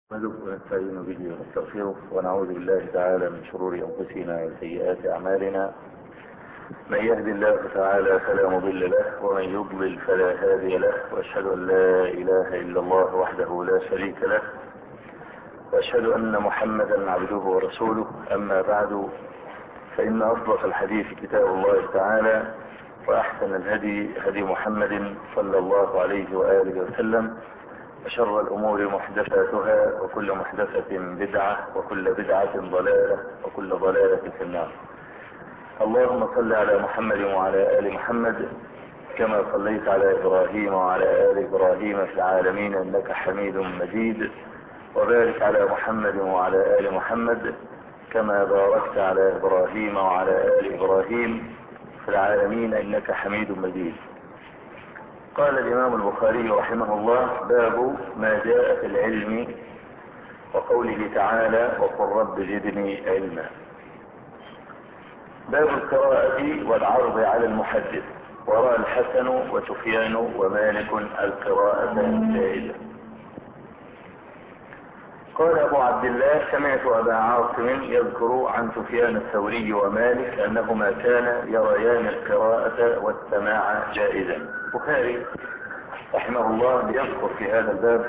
نحمده ونستعين به ونستغفره ونعوذ بالله تعالى من شرور انفسنا وسيئات اعمالنا. من يهد الله تعالى فلا مضل له ومن يضلل فلا هادي له، واشهد ان لا اله الا الله وحده لا شريك له، واشهد ان محمدا عبده ورسوله. اما بعد، فان اصدق الحديث كتاب الله تعالى، واحسن الهدي هدي محمد صلى الله عليه واله وسلم، وشر الامور محدثاتها، وكل محدثة بدعة، وكل بدعة ضلالة، وكل ضلالة في النار. اللهم صل على محمد وعلى آل محمد كما صليت على إبراهيم وعلى آل إبراهيم في العالمين إنك حميد مجيد، وبارك على محمد وعلى آل محمد كما باركت على إبراهيم وعلى آل إبراهيم في العالمين إنك حميد مجيد. قال الإمام البخاري رحمه الله: باب ما جاء في العلم، وقوله تعالى: وقل رب زدني علما. باب القراءة والعرض على المحدث. ورأى الحسن وسفيان ومالك القراءة جائزة. قال أبو عبد الله: سمعت أبا عاصم يذكر عن سفيان الثوري ومالك أنهما كانا يريان القراءة والسماع جائزا. البخاري رحمه الله يذكر في هذا الباب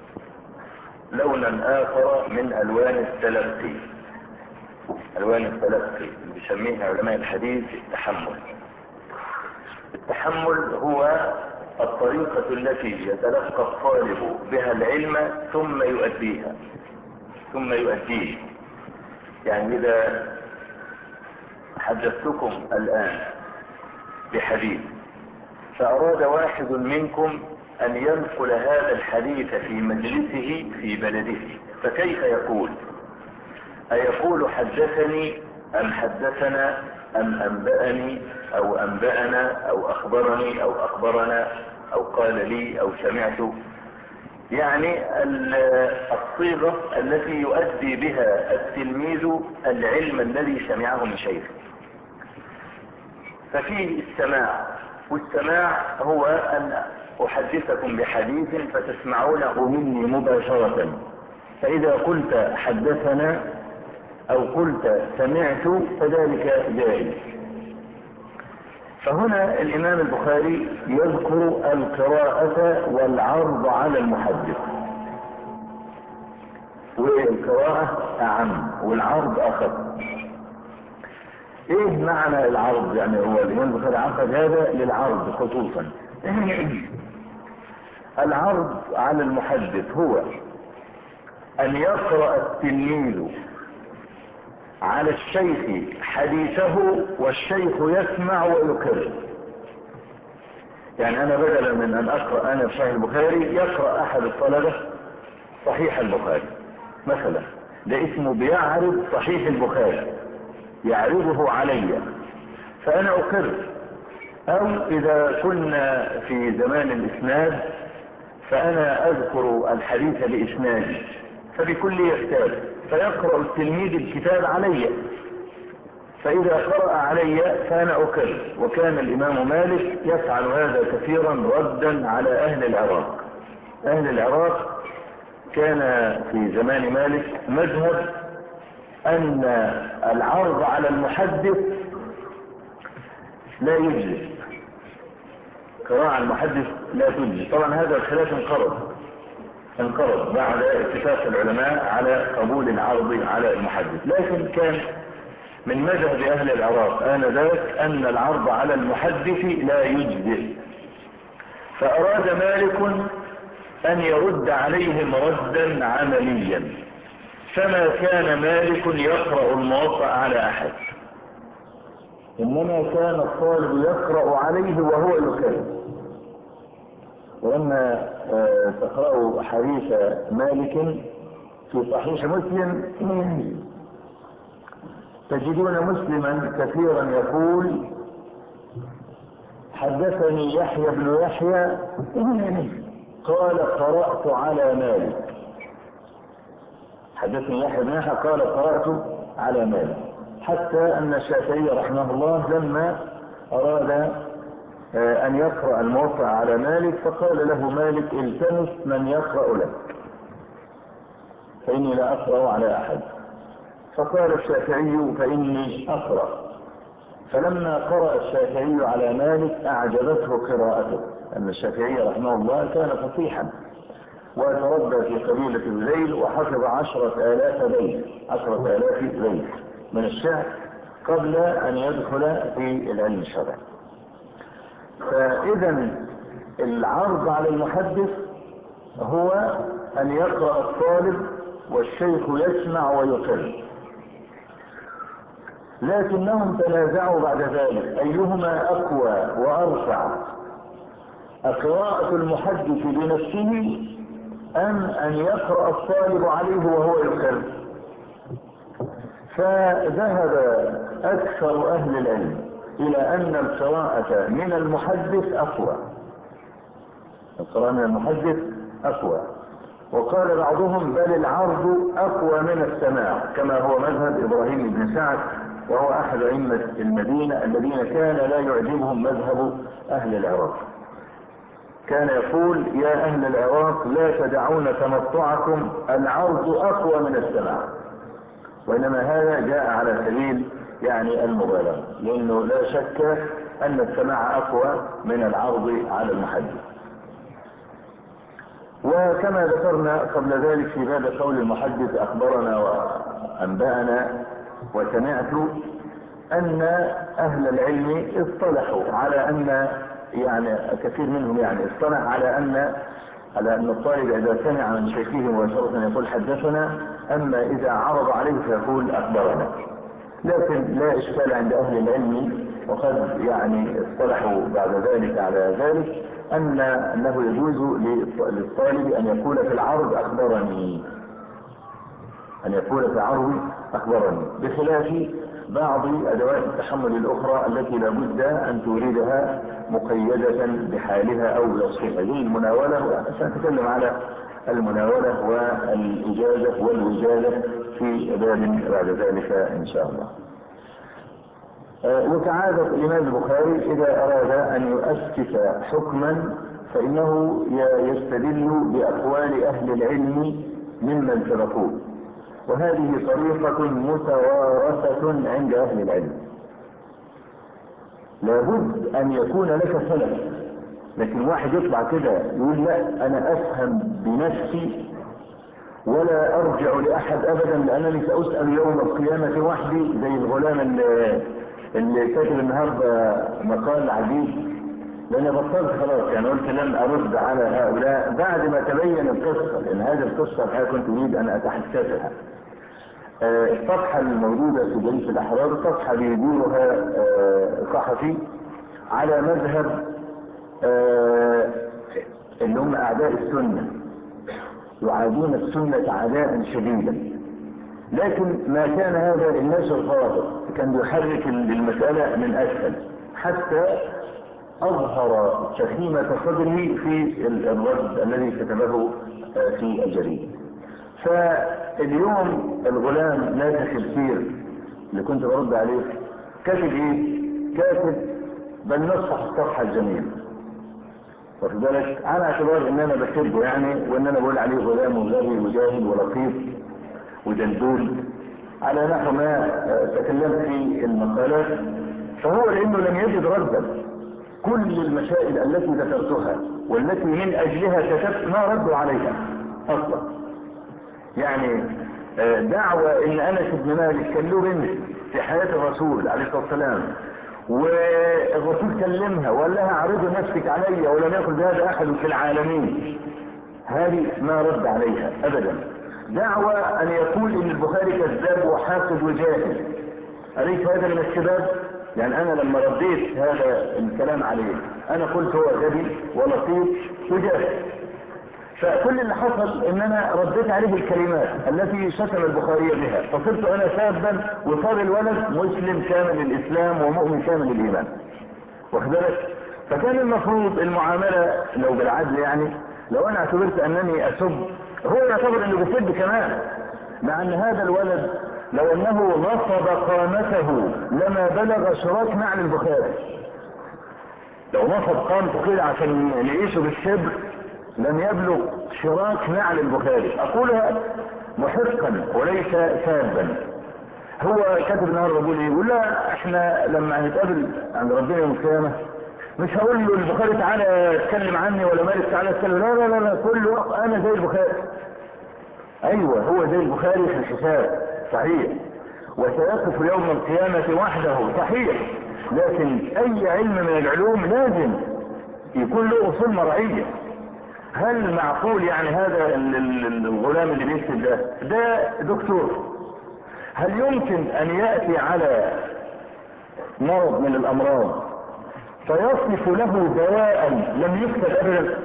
لونا آخر من ألوان التلقي. ألوان التلقي بيسميها علماء الحديث التحمل. التحمل هو الطريقة التي يتلقى الطالب بها العلم ثم يؤديه. يعني إذا حدثتكم الآن بحديث، فأراد واحد منكم أن ينقل هذا الحديث في مجلسه في بلده، فكيف يقول؟ أيقول حدثني أم حدثنا أم أنبأني أو أنبأنا أو أخبرني أو أخبرنا أو قال لي أو سمعت؟ يعني الصيغة التي يؤدي بها التلميذ العلم الذي سمعه من شيخه. ففيه السماع، والسماع هو أن أحدثكم بحديث فتسمعونه مني مباشرة، فإذا قلت حدثنا أو قلت سمعت فذلك جائز. فهنا الإمام البخاري يذكر القراءة والعرض على المحدث، والقراءة أعم والعرض أخف. ايه معنى العرض؟ يعني هو الإمام البخاري عقد هذا للعرض خصوصا. العرض على المحدث هو أن يقرأ التلميذ على الشيخ حديثه والشيخ يسمع ويكرر. يعني أنا بدلا من أن أقرأ أنا في صحيح البخاري، يقرأ أحد الطلبة صحيح البخاري مثلا، ده اسمه بيعرض صحيح البخاري، يعرضه علي فأنا أقر. أو إذا كنا في زمان الإسناد فأنا أذكر الحديث بإسنادي، فبكل يكتاب فيقرأ التلميذ الكتاب علي، فإذا قرأ علي فأنا أقر. وكان الإمام مالك يفعل هذا كثيرا ردا على أهل العراق. أهل العراق كان في زمان مالك مذهب أن العرض على المحدث لا يجزي، قراءة المحدث لا تجزي. طبعا هذا الخلاف انقرض بعد اتفاق العلماء على قبول العرض على المحدث، لكن كان من مذهب أهل العراق آنذاك أن العرض على المحدث لا يجزي. فأراد مالك أن يرد عليهم ردا عمليا، فما كان مالك يقرأ الموطأ على أحد، إنما كان الطالب يقرأ عليه وهو يكرر. ولما تقرأوا حديث مالك في صحيح مسلم تجدون مسلما كثيرا يقول: حدثني يحيى بن يحيى قال قرأت على مالك. حدثني يحيى بن يحيى قال قرأت على مالك. حتى أن الشافعي رحمه الله لما أراد أن يقرأ الموطأ على مالك فقال له مالك: التمس من يقرأ لك. فإني لا أقرأ على أحد. فقال الشافعي فإني أقرأ. فلما قرأ الشافعي على مالك أعجبته قراءته، أن الشافعي رحمه الله كان فصيحا وتربى في قبيلة الذيل وحفظ 10,000 بيت من الشعر قبل أن يدخل في العلم الشرعي. فإذا العرض على المحدث هو أن يقرأ الطالب والشيخ يسمع ويقر. لكنهم تنازعوا بعد ذلك أيهما أقوى وأرفع، قراءة المحدث بنفسه أم أن يقرأ الطالب عليه وهو يقر. فذهب أكثر أهل العلم إلى أن القراءة من المحدث أقوى، القراءة من المحدث أقوى. وقال بعضهم بل العرض أقوى من السماع، كما هو مذهب إبراهيم بن سعد، وهو أحد أئمة المدينة الذين كان لا يعجبهم مذهب أهل العراق. كان يقول يا أهل العراق لا تدعون تمطعكم، العرض أقوى من السماع. وإنما هذا جاء على سبيل يعني المبالغة، لأنه لا شك أن السماع أقوى من العرض على المحدث. وكما ذكرنا قبل ذلك في باب قول المحدث أخبرنا وأنبأنا وسمعت، أن أهل العلم اصطلحوا على أن يعني كثير منهم يعني اصطلح على أن الطالب إذا سمع من شيخه مباشرة يقول حدثنا، أما إذا عرض عليه فيقول أخبرنا. لكن لا إشكال عند أهل العلم، وقد يعني اصطلحوا بعد ذلك على ذلك، أنه يجوز للطالب أن يقول في العرض أخبرني، بخلاف بعض أدوات التحمل الأخرى التي لابد أن توردها مقيدة بحالها أو بوصفها، زي المناولة. سنتكلم على المناولة والإجازة والوجادة في باب بعد ذلك إن شاء الله. وكعادة الإمام البخاري إذا أراد أن يؤسس حكما فإنه يستدل بأقوال أهل العلم ممن سبقوه، وهذه طريقة متوارثة عند أهل العلم. لابد أن يكون لك سلف، لكن واحد يطلع كده يقول لا أنا أفهم بنفسي ولا أرجع لأحد أبدا لأنني سأسأل يوم القيامة وحدي، زي الغلام اللي كاتب النهارده مقال عجيب، لأن بطلت خلاص، يعني قلت لن أرد على هؤلاء بعد ما تبين القصة، لأن هذه القصة الحقيقة كنت أريد أن أتحدثها. الصفحة الموجودة في جريدة الأحرار صفحة بيديرها صحفي على مذهب اللي هم أعداء السنة، يعادون السنة عداء شديدا، لكن ما كان هذا النشر الظاهر كان يحرك المسألة من أسفل حتى أظهر سخيمة صدره في الرد الذي كتبه في الجريدة. فاليوم الغلام ناسخ السير اللي كنت برد عليه كاتب ايه؟ كاتب بل نصفح الصفحة الجميلة، واخد بالك، على اعتبار ان انا بسبه يعني، وان انا بقول عليه غلام وغبي وجاهل ولطيف ودلدول على نحو ما تكلمت في المقالات. فهو لانه لم يجد ردا، كل المسائل التي ذكرتها والتي من اجلها كتبت ما ردوا عليها اصلا. يعني دعوة ان انس بن مالك كان له بنت في حياة الرسول عليه الصلاة والسلام، والرسول كلمها وقال لها عرضي نفسك علي ولم يقل بهذا احد في العالمين، هذه ما رد عليها ابدا. دعوة ان يقول ان البخاري كذاب وحاسد وجاهل، أليس هذا من الكذاب؟ يعني انا لما رديت هذا الكلام عليه انا قلت هو غبي ولطيف وجاهل، فكل اللي حصل ان انا رديت عليه الكلمات التي شتم البخاري بها، فصرت انا سابا وصار الولد مسلم كامل الاسلام ومؤمن كامل الايمان، واخد بالك؟ فكان المفروض المعاملة لو بالعدل، يعني لو انا اعتبرت انني اسب هو يعتبر انه بيسب كمان، مع ان هذا الولد لو انه نصب قامته لما بلغ شراك نعل البخاري، لو نصب قامته كده عشان يعيشوا بالشبر لم يبلغ شراك نعل البخاري. اقولها محقا وليس سابا. هو كاتب النهارده بيقول ايه؟ يقول لا احنا لما هنتقابل عند ربنا يوم القيامه مش هقول له البخاري تعالى اتكلم عني ولا مالك تعالى اتكلم، لا لا لا لا، كله انا زي البخاري. ايوه هو زي البخاري في الحساب صحيح، وسيقف يوم القيامة وحده صحيح، لكن اي علم من العلوم لازم يكون له اصول مرعية. هل معقول يعني هذا الغلام اللي بيكتب ده دكتور، هل يمكن ان يأتي على مرض من الامراض فيصف له دواء لم يكتب ابدا؟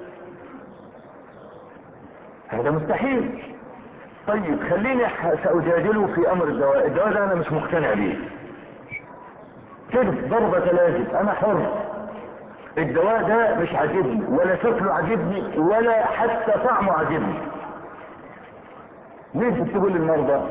هذا مستحيل. طيب خليني سأجادله في امر الدواء ده انا مش مقتنع بيه كده ضربة لازم، انا حر. الدواء ده مش عاجبني ولا شكله عاجبني ولا حتى طعمه عاجبني. ليه بتقول للمرضى؟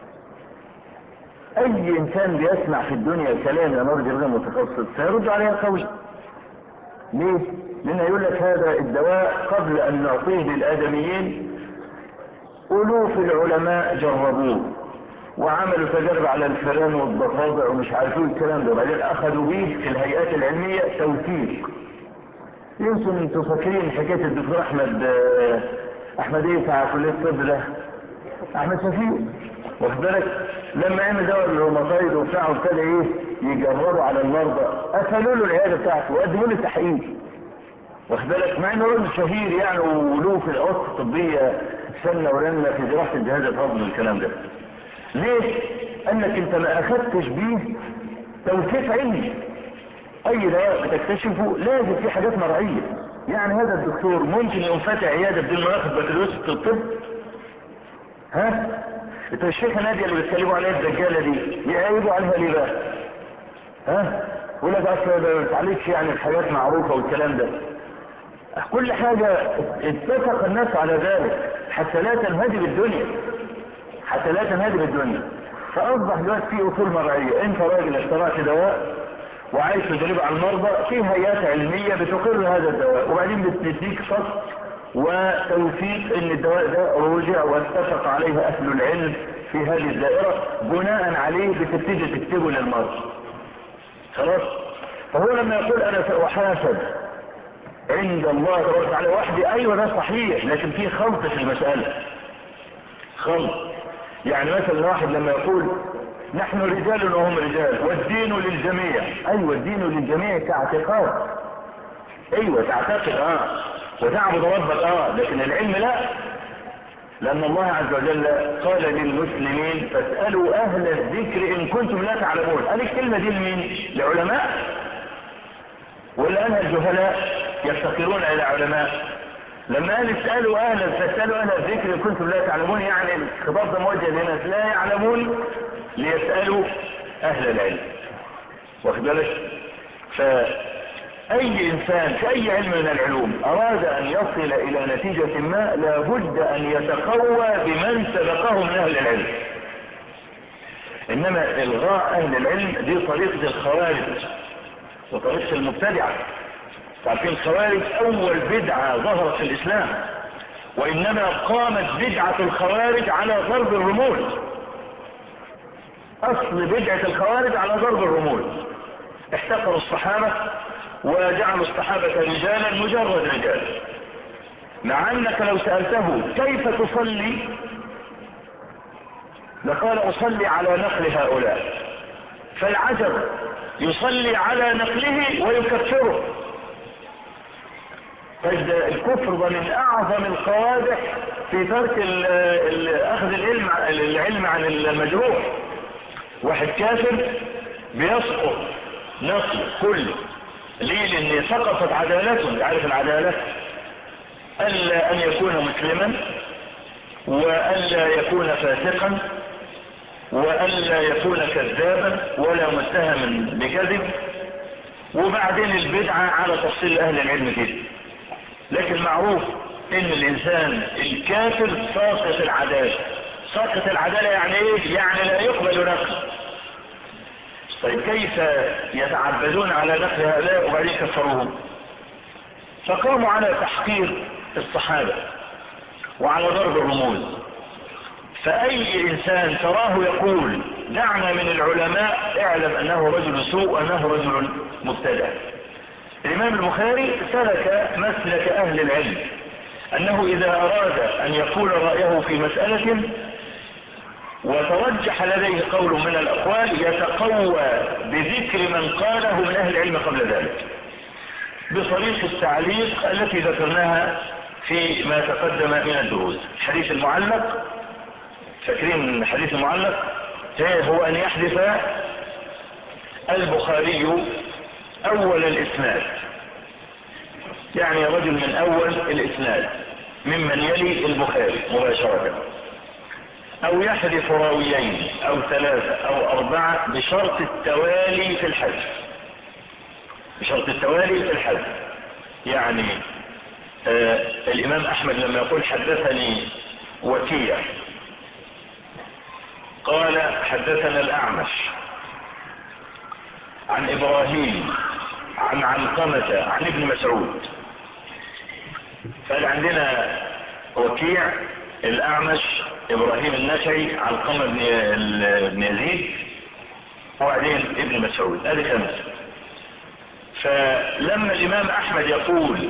اي انسان بيسمع في الدنيا كلام يا راجل غير متخصص سيرد عليها قوي. ليه؟ لانه يقول لك هذا الدواء قبل ان نعطيه للادميين الوف العلماء جربوه وعملوا تجارب على الفئران والضفادع ومش عارفين الكلام ده، وبعدين اخذوا به في الهيئات العلميه توثيق. يمكن انتوا فاكرين حكايه الدكتور احمد ايه بتاع كليه الطب ده، احمد شفيق، واخد بالك؟ لما عمل دواء الروماتايد وبتاعه ابتدى ايه يجربوا على المرضى، قفلوا له العياده بتاعته وقدموا له التحقيق، واخد بالك؟ مع انه راجل شهير يعني وله في الاوسط الطبيه سنه ورنه في دراسه الجهاز الهضمي والكلام ده. ليه؟ قال لك انت ما اخذتش بيه توثيق علمي. اي دواء بتكتشفه لازم في حاجات مرعيه. يعني هذا الدكتور ممكن يقوم فاتح عياده بدون ما ياخد بكالوريوس في الطب؟ ها؟ انتوا الشيخه ناديه اللي بيتكلموا عليها الدجاله دي يعيبوا عليها ليه بقى؟ ها؟ يقول لك اصل ما بتعالجش يعني الحاجات معروفه والكلام ده. كل حاجه اتفق الناس على ذلك حتى لا تنهدم الدنيا، حتى لا تنهدم الدنيا. فاصبح دلوقتي في اصول مرعيه. انت راجل اخترعت دواء وعايز تجربه على المرضى، في هيئات علميه بتقر هذا الدواء وبعدين بتديك فصل وتوثيق ان الدواء ده رجع واتفق عليه اهل العلم في هذه الدائره، بناء عليه بتبتدي تكتبه للمرضى. خلاص؟ فهو لما يقول انا ساحاسب عند الله تبارك وتعالى وحدي، ايوه ده صحيح، لكن في خلط في المساله. خلط. يعني مثلا واحد لما يقول نحن رجال وهم رجال والدين للجميع، ايوه الدين للجميع كاعتقاد، ايوه تعتقد وتعبد ربك لكن العلم لا. لان الله عز وجل قال للمسلمين فاسألوا اهل الذكر ان كنتم لا تعلمون. قال الكلمة دي لمين؟ لعلماء؟ ولا اهل الجهلاء يفتقرون الى علماء؟ لما قال فاسألوا اهل الذكر ان كنتم لا تعلمون، يعني الخطاب ده موجه لناس لا يعلمون ليسألوا اهل العلم، واخد بالك؟ فأي إنسان في أي علم من العلوم أراد أن يصل إلى نتيجة ما لابد أن يتقوى بمن سبقه من أهل العلم. إنما إلغاء أهل العلم دي طريقة الخوارج وطريقة المبتدعة. تعرفين الخوارج أول بدعة ظهرت في الإسلام، وإنما قامت بدعة الخوارج على ضرب الرموز. أصل بدعة الخوارج على ضرب الرموز. احتقروا الصحابة وجعلوا الصحابة رجالا مجرد رجال، مع انك لو سألته كيف تصلي لقال اصلي على نقل هؤلاء. فالعجب يصلي على نقله ويكفره. فإذا الكفر ده من اعظم القوادح في ترك اخذ العلم عن المجروح. واحد كافر بيسقط نقل كله. ليه؟ لان سقطت عدالته. عارف العدالة؟ الا ان يكون مسلما والا يكون فاسقا والا يكون كذابا ولا متهما بكذب، وبعدين البدعة على تفصيل اهل العلم كده. لكن معروف ان الانسان الكافر ساقط العدالة. ساقط العدالة يعني ايه؟ يعني لا يقبل نقل. طيب كيف يتعبدون على نقل هؤلاء وبعدين كفروهم؟ فقاموا على تحقير الصحابة وعلى ضرب الرموز فأي إنسان تراه يقول دعنا من العلماء اعلم أنه رجل سوء وأنه رجل مبتدع. الإمام البخاري سلك مسلك أهل العلم، أنه إذا أراد أن يقول رأيه في مسألة وترجح لديه قول من الأقوال يتقوى بذكر من قاله من أهل العلم قبل ذلك بطريق التعليق التي ذكرناها في ما تقدم من الدروس. الحديث المعلق، فاكرين الحديث المعلق هو أن يحدث البخاري أول الإسناد، يعني رجل من أول الإسناد ممن يلي البخاري مباشرة، أو يحذف راويين أو ثلاثة أو أربعة بشرط التوالي في الحذف، بشرط التوالي في الحذف. يعني الإمام أحمد لما يقول حدثني وكيع قال حدثنا الأعمش عن إبراهيم عن علقمة عن ابن مسعود، فقال عندنا وكيع، الأعمش، إبراهيم النخعي، علقمة بن يزيد، وبعدين ابن مسعود، هذه خمسة. فلما الإمام أحمد يقول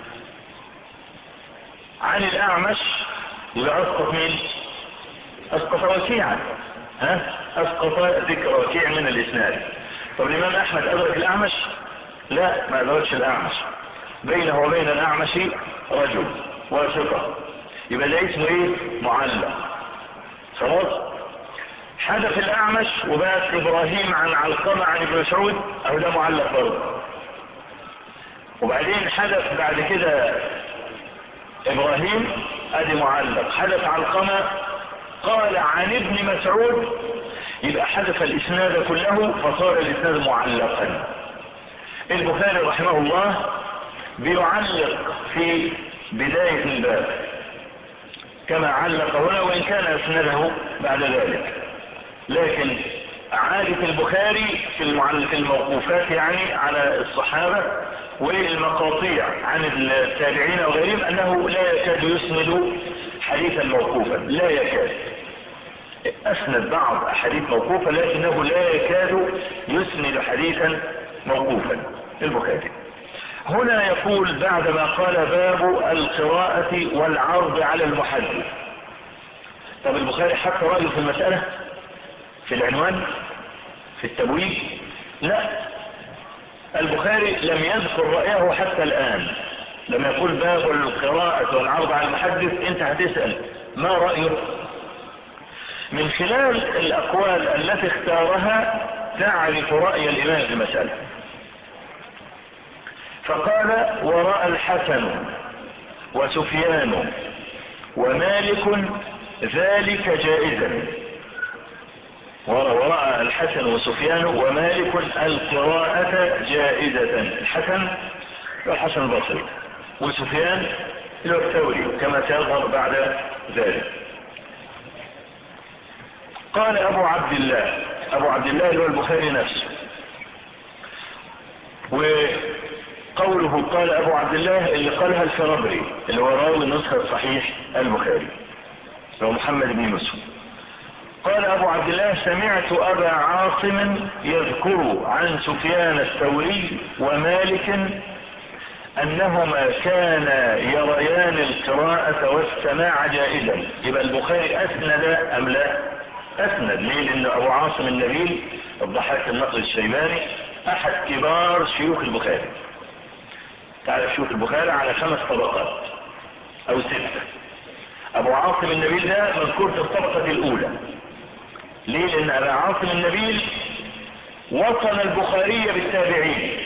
عن الأعمش يبقى أسقط مين؟ أسقط وكيعا، أسقط ذكر وكيع من الإسناد. طب الإمام أحمد أدرك الأعمش؟ لا، ما أدركش الأعمش، بينه وبين الأعمش رجل وثقة، يبقى ده اسمه ايه؟ معلق. خلاص، حدث الأعمش وبقت إبراهيم عن علقمة عن ابن مسعود، أو ده معلق برضه. وبعدين حدث بعد كده إبراهيم، ادي معلق. حدث علقمة قال عن ابن مسعود، يبقى حدث الإسناد كله فصار الإسناد معلقا. البخاري رحمه الله بيعلق في بداية الباب كما علق هنا، وإن كان أسنده بعد ذلك، لكن عادة البخاري في الموقوفات يعني على الصحابة والمقاطيع عن التابعين وغيرهم أنه لا يكاد يسند حديثا موقوفا، لا يكاد. أسند بعض أحاديث موقوفة لكنه لا يكاد يسند حديثا موقوفا البخاري. هنا يقول بعدما قال باب القراءة والعرض على المحدث. طب البخاري حط رأيه في المسألة في العنوان في التبويب؟ لا، البخاري لم يذكر رأيه حتى الآن. لما يقول باب القراءة والعرض على المحدث انت هتسأل ما رأيه؟ من خلال الأقوال التي اختارها تعرف رأي الإمام في المسألة. فقال ورأى الحسن وسفيان ومالك ذلك جائزا. ورأى الحسن وسفيان ومالك القراءة جائزة. الحسن هو الحسن البصري، وسفيان هو الثوري كما سيظهر بعد ذلك. قال أبو عبد الله، أبو عبد الله اللي هو البخاري نفسه، وقوله قال أبو عبد الله اللي قالها الفرابري اللي هو راوي نسخة صحيح البخاري هو محمد بن يوسف. قال أبو عبد الله سمعت أبا عاصم يذكر عن سفيان الثوري ومالك أنهما كانا يريان القراءة والسماع جائزا. يبقى البخاري أسند أم لا؟ أسند. ليه؟ لأن أبو عاصم النبيل الضحاك النقل الشيباني أحد كبار شيوخ البخاري. تعرف شيوخ البخاري على 5 طبقات أو 6. أبو عاصم النبيل ده مذكور في الطبقة الأولى. ليه؟ لأن أبو عاصم النبيل وصل البخاري بالتابعين.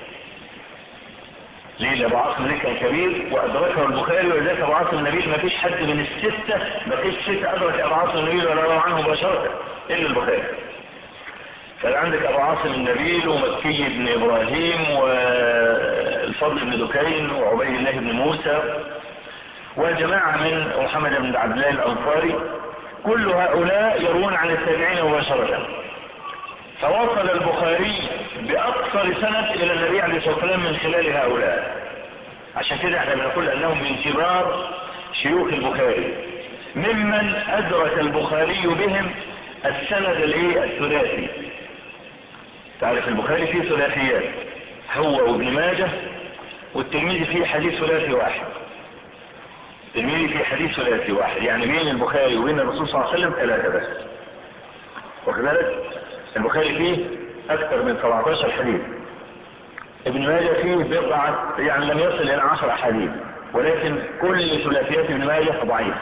ليه؟ أبو عاصم ده كان كبير وأدركه البخاري، ولذلك أبو عاصم النبيل ما فيش حد من ال6 ما فيش 6 أدرك أبو عاصم النبيل ولا روى عنه مباشرة إلا البخاري. فعندك أبو عاصم النبيل ومكي بن إبراهيم والفضل بن دكين وعبيد الله بن موسى وجماعة من محمد بن عبد الله الأنصاري، كل هؤلاء يروون عن التابعين مباشرة. فوصل البخاري بأكثر سند إلى النبي عليه الصلاة والسلام من خلال هؤلاء. عشان كده احنا بنقول أنهم من كبار شيوخ البخاري. ممن أدرك البخاري بهم السند الثلاثي. تعرف البخاري فيه ثلاثيات، هو وابن ماجه والترمذي فيه حديث ثلاثي واحد. الترمذي فيه حديث ثلاثي واحد، يعني بين البخاري وبين الرسول صلى الله عليه وسلم 3 بس. وكذلك البخاري فيه أكثر من 17 حديث، ابن ماجه فيه بضعة، يعني لم يصل إلى 10 أحاديث، ولكن كل ثلاثيات ابن ماجه ضعيف.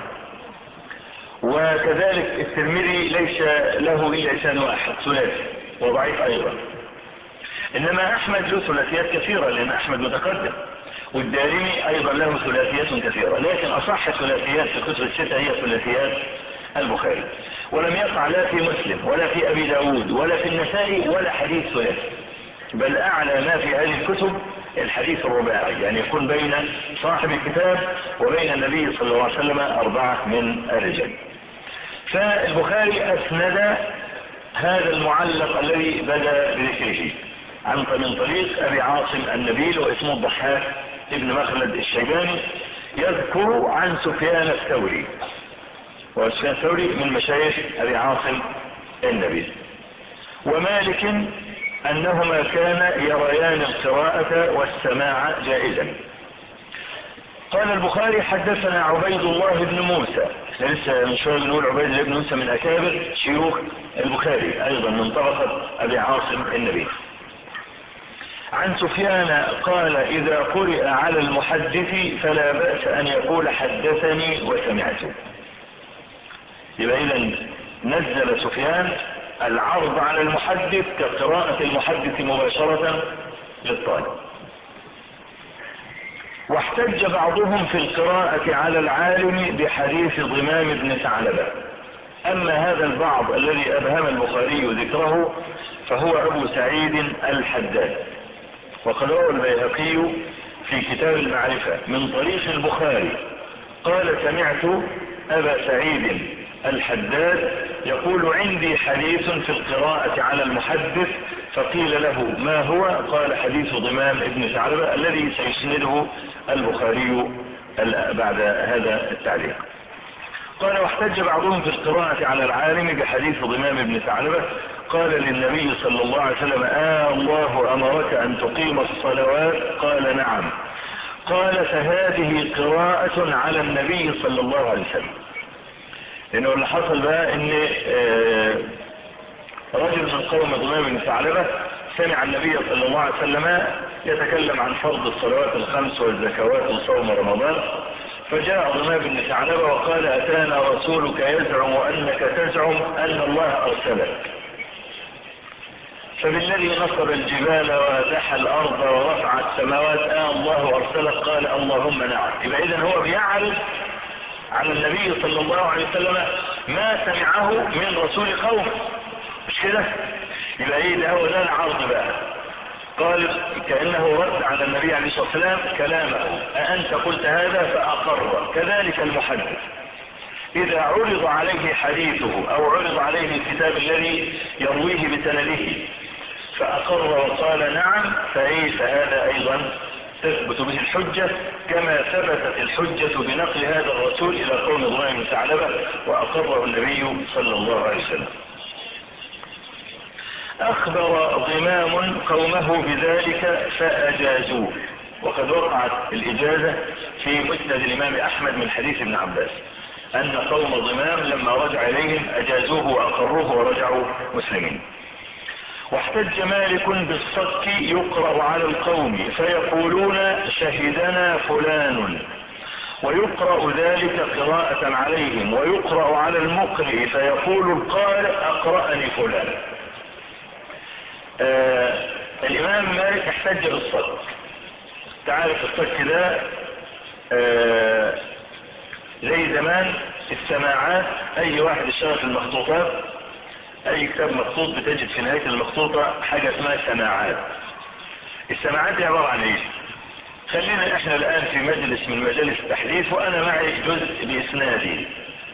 وكذلك الترمذي ليس له إلا لسان واحد ثلاثي وضعيف أيضا. إنما أحمد له ثلاثيات كثيرة، لأن أحمد متقدم، والدارمي أيضا له ثلاثيات كثيرة، لكن أصح الثلاثيات في الكتب الستة هي ثلاثيات البخاري. ولم يقع لا في مسلم ولا في أبي داود ولا في النسائي ولا حديث ثلاثي، بل أعلى ما في هذه الكتب الحديث الرباعي، يعني يكون بين صاحب الكتاب وبين النبي صلى الله عليه وسلم 4 من الرجال. فالبخاري أسند هذا المعلق الذي بدأ بذكره من طريق أبي عاصم النبيل، واسمه الضحاك ابن مخلد الشيباني، يذكر عن سفيان الثوري، وسفيان الثوري من مشايخ أبي عاصم النبيل، ومالك أنهما كان يريان القراءة والسماع جائزا. قال البخاري حدثنا عبيد الله بن موسى، لسه من شوية بنقول عبيد الله بن موسى من أكابر شيوخ البخاري أيضا من طبقة أبي عاصم النبيل، عن سفيان قال إذا قرئ على المحدث فلا بأس أن يقول حدثني وسمعته. يبقى إذن نزل سفيان العرض على المحدث كقراءة المحدث مباشرة للطالب. واحتج بعضهم في القراءة على العالم بحديث ضمام بن ثعلبة. أما هذا البعض الذي أبهم البخاري ذكره فهو أبو سعيد الحداد، وقد روى البيهقي في كتاب المعرفة من طريق البخاري قال سمعت أبا سعيد الحداد يقول عندي حديث في القراءة على المحدث، فقيل له ما هو؟ قال حديث ضمام بن ثعلبة الذي سيسنده البخاري بعد هذا التعليق. قال واحتج بعضهم في القراءة على العالم بحديث ضمام بن ثعلبة قال للنبي صلى الله عليه وسلم الله أمرك أن تقيم الصلوات؟ قال نعم. قال فهذه قراءة على النبي صلى الله عليه وسلم. لأنه اللي حصل بقى ان رجل من قوم ضمام بن ثعلبة سمع النبي صلى الله عليه وسلم يتكلم عن فرض الصلوات الخمس والزكوات وصوم رمضان، فجاء ضمام بن ثعلبة وقال أتانا رسولك يزعم أنك تزعم أن الله أرسلك، فبالذي نصب الجبال وأزاح الأرض ورفع السماوات الله أرسلك؟ قال اللهم نعم. يبقى إذن هو بيعرض على النبي صلى الله عليه وسلم ما سمعه من رسول قوم، مش كده؟ يبقى ده هو ده العرض بقى. قال كأنه رد على النبي عليه الصلاة والسلام كلامه، أأنت قلت هذا؟ فأقر. كذلك المحدث إذا عرض عليه حديثه أو عرض عليه الكتاب الذي يرويه بسنده فأقر وقال نعم، فهذا أيضا تثبت به الحجة كما ثبتت الحجة بنقل هذا الرسول إلى قوم ضمام بن ثعلبة وأقره النبي صلى الله عليه وسلم. أخبر ضمام قومه بذلك فأجازوه، وقد وقعت الإجازة في مسند الإمام أحمد من حديث ابن عباس أن قوم ضمام لما رجع إليهم أجازوه وأقروه ورجعوا مسلمين. واحتج مالك بالصك يقرأ على القوم فيقولون شهدنا فلان، ويقرأ ذلك قراءة عليهم، ويقرأ على المقرئ فيقول القارئ أقرأني فلان. الإمام مالك احتج بالصك. تعرف الصك ده زي زمان السماعات، أي واحد اشتغل في المخطوطات اي كتاب مخطوط بتجد في نهاية المخطوطة حاجة اسمها سماعات. السماعات دي عبارة عن ايه؟ خلينا احنا الان في مجلس من مجالس التحديث وانا معي جزء باسنادي،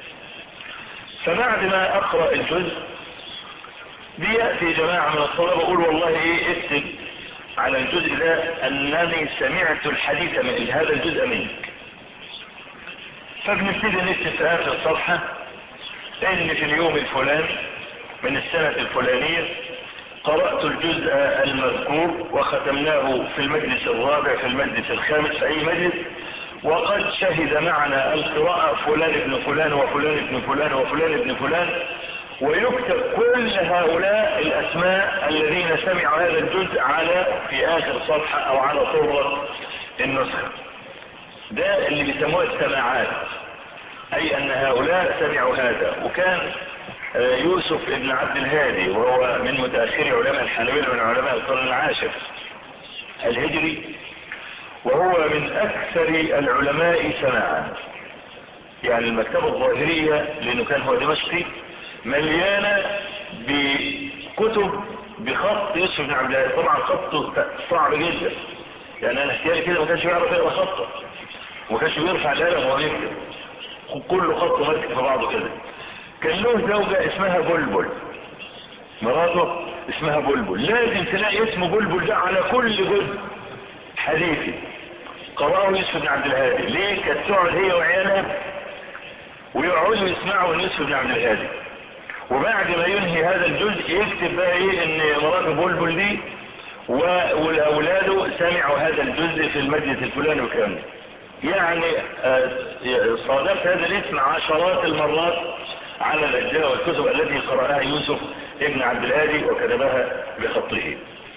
فبعد ما اقرأ الجزء بيأتي جماعة من الطلبة اقول والله اكتب على الجزء ده انني سمعت الحديث من هذا الجزء منك، فبنبتدي نكتب في آخر الصفحة ان في اليوم الفلاني من السنة الفلانية قرأت الجزء المذكور وختمناه في المجلس الرابع في المجلس الخامس في اي مجلس، وقد شهد معنا القراءة فلان ابن فلان وفلان ابن فلان وفلان ابن فلان، ويكتب كل هؤلاء الاسماء الذين سمعوا هذا الجزء في اخر صفحة او على طرة النسخة. ده اللي بيسموه السماعات، اي ان هؤلاء سمعوا هذا. وكان يوسف ابن عبد الهادي وهو من متأخر علماء الحنابلة من علماء القرن العاشر الهجري، وهو من اكثر العلماء سماعا. يعني المكتبة الظاهرية لانه كان هو دمشقي مليانة بكتب بخط يوسف بن عبد الهادي. طبعا خطه صعب جدا، يعني انا احتيالي كده ما كانش بيعرف يقرا خطه وما كانش بيرفع القلم وهو يكتب، كل خط مركب في بعضه كده. كان له زوجة اسمها بلبل، مراته اسمها بلبل، لازم تلاقي اسمه بلبل ده على كل جزء حديثي قرأه يوسف بن عبد الهادي. ليه؟ كانت تقعد هي وعيالها ويقعدوا يسمعوا من يوسف بن عبد الهادي، وبعد ما ينهي هذا الجزء يكتب بقى ايه ان مراته بلبل دي واولاده سمعوا هذا الجزء في المجلس الفلاني وكامل. يعني صادفت هذا الاسم عشرات المرات على الاجزاء والكتب التي قرأها يوسف ابن عبد الهادي وكتبها بخطه.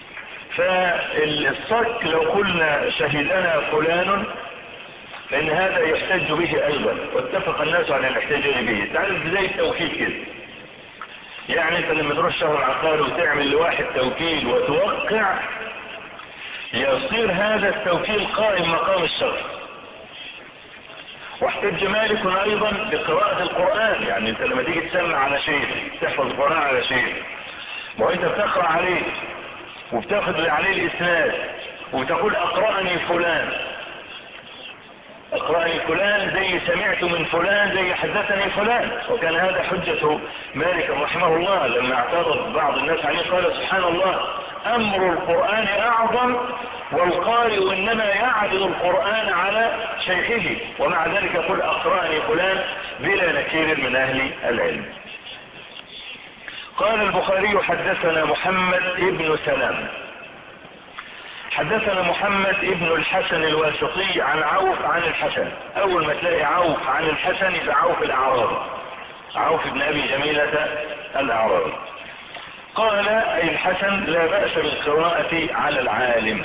فالصك لو قلنا شهدنا فلان فإن هذا يحتج به أيضا، واتفق الناس على الاحتجاج به. تعرف زي التوكيل كده، يعني انت لما تروح شهر العقار وتعمل لواحد توكيل وتوقع، يصير هذا التوكيل قائم مقام الشرع. واحتج مالك ايضا بقراءة القرآن، يعني انت لما تيجي تسمع على شيء تحفظ القرآن على شيء، وانت بتقرأ عليه وبتاخذ عليه الاسناد وتقول اقرأني فلان، اقرأني فلان زي سمعت من فلان زي حدثني فلان. وكان هذا حجة مالك رحمه الله لما اعترض بعض الناس عليه قال سبحان الله امر القرآن اعظم والقارئ انما يعدل القرآن على شيخه، ومع ذلك يقول اقرأني فلان بلا نكير من اهل العلم. قال البخاري حدثنا محمد ابن سلام حدثنا محمد ابن الحسن الواسطي عن عوف عن الحسن. اول ما تلاقي عوف عن الحسن يبقى عوف الاعرابي، عوف ابن ابي جميلة الاعرابي. قال اي الحسن لا بأس بالقراءة على العالم.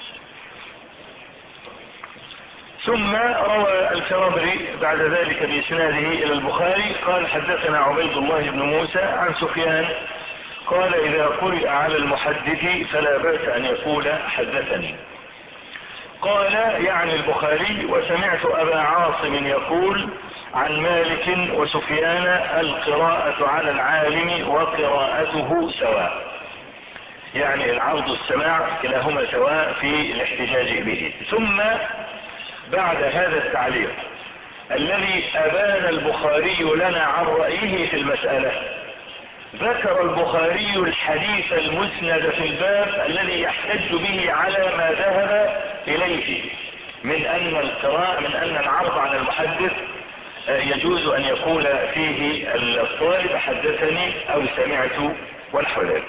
ثم روى الفرابري بعد ذلك بإسناده إلى البخاري قال حدثنا عبيد الله بن موسى عن سفيان قال إذا قرئ على المحدث فلا بأس أن يقول حدثني. قال يعني البخاري وسمعت أبا عاصم يقول عن مالك وسفيان القراءة على العالم وقراءته سواء، يعني العرض السماع كلاهما سواء في الاحتجاج به. ثم بعد هذا التعليق الذي أبان البخاري لنا عن رأيه في المسألة، ذكر البخاري الحديث المسند في الباب الذي يحتج به على ما ذهب إليه من أن العرض على المحدث يجوز أن يقول فيه الطالب حدثني أو سمعت ونحو ذلك.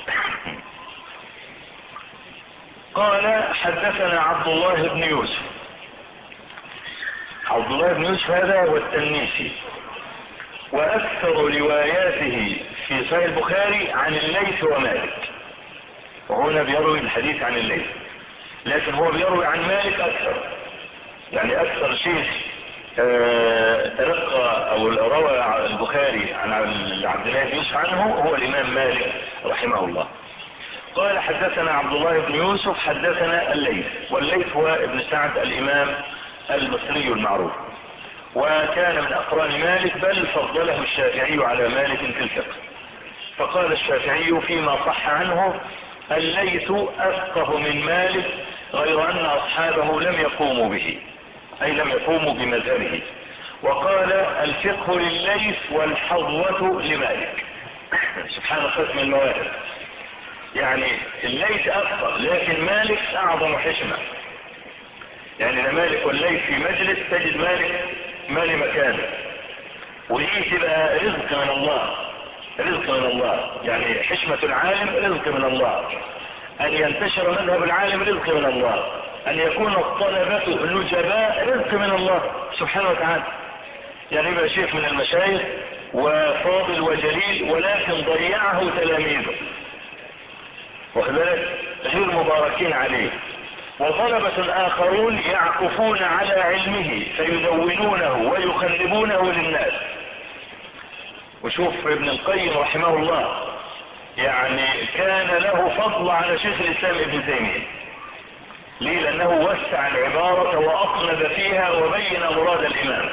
قال حدثنا عبد الله بن يوسف. عبد الله بن يوسف هذا هو التنيسي، واكثر رواياته في صحيح البخاري عن الليث ومالك، وهنا بيروي الحديث عن الليث، لكن هو بيروي عن مالك اكثر. يعني اكثر شيء تلقى او روى البخاري عن عبد الله بن يوسف عنه هو الامام مالك رحمه الله. قال حدثنا عبد الله بن يوسف حدثنا الليث، والليث هو ابن سعد الامام المصري المعروف، وكان من اقران مالك، بل فضله الشافعي على مالك في الفقه. فقال الشافعي فيما صح عنه الليث افقه من مالك غير ان اصحابه لم يقوموا به، اي لم يقوموا بمذهبه. وقال الفقه للليث والحظوة لمالك. سبحان قسم المواهب، يعني الليث افقه لكن مالك اعظم حشمة. يعني لمالك والليث في مجلس تجد مالك مالي مكانه. ودي تبقى رزق من الله، رزق من الله، يعني حشمة العالم رزق من الله، ان ينتشر مذهب العالم رزق من الله، ان يكون الطلبة نجباء رزق من الله سبحانه وتعالى. يعني يبقى شيخ من المشايخ وفاضل وجليل ولكن ضيعه تلاميذه، وكذلك غير مباركين عليه، وطلبة آخرون يعكفون على علمه فيدونونه ويخلبونه للناس. وشوف ابن القيم رحمه الله يعني كان له فضل على شيخ الإسلام ابن تيمية. ليه؟ لأنه وسع العبارة وأطلب فيها وبين مراد الإمام.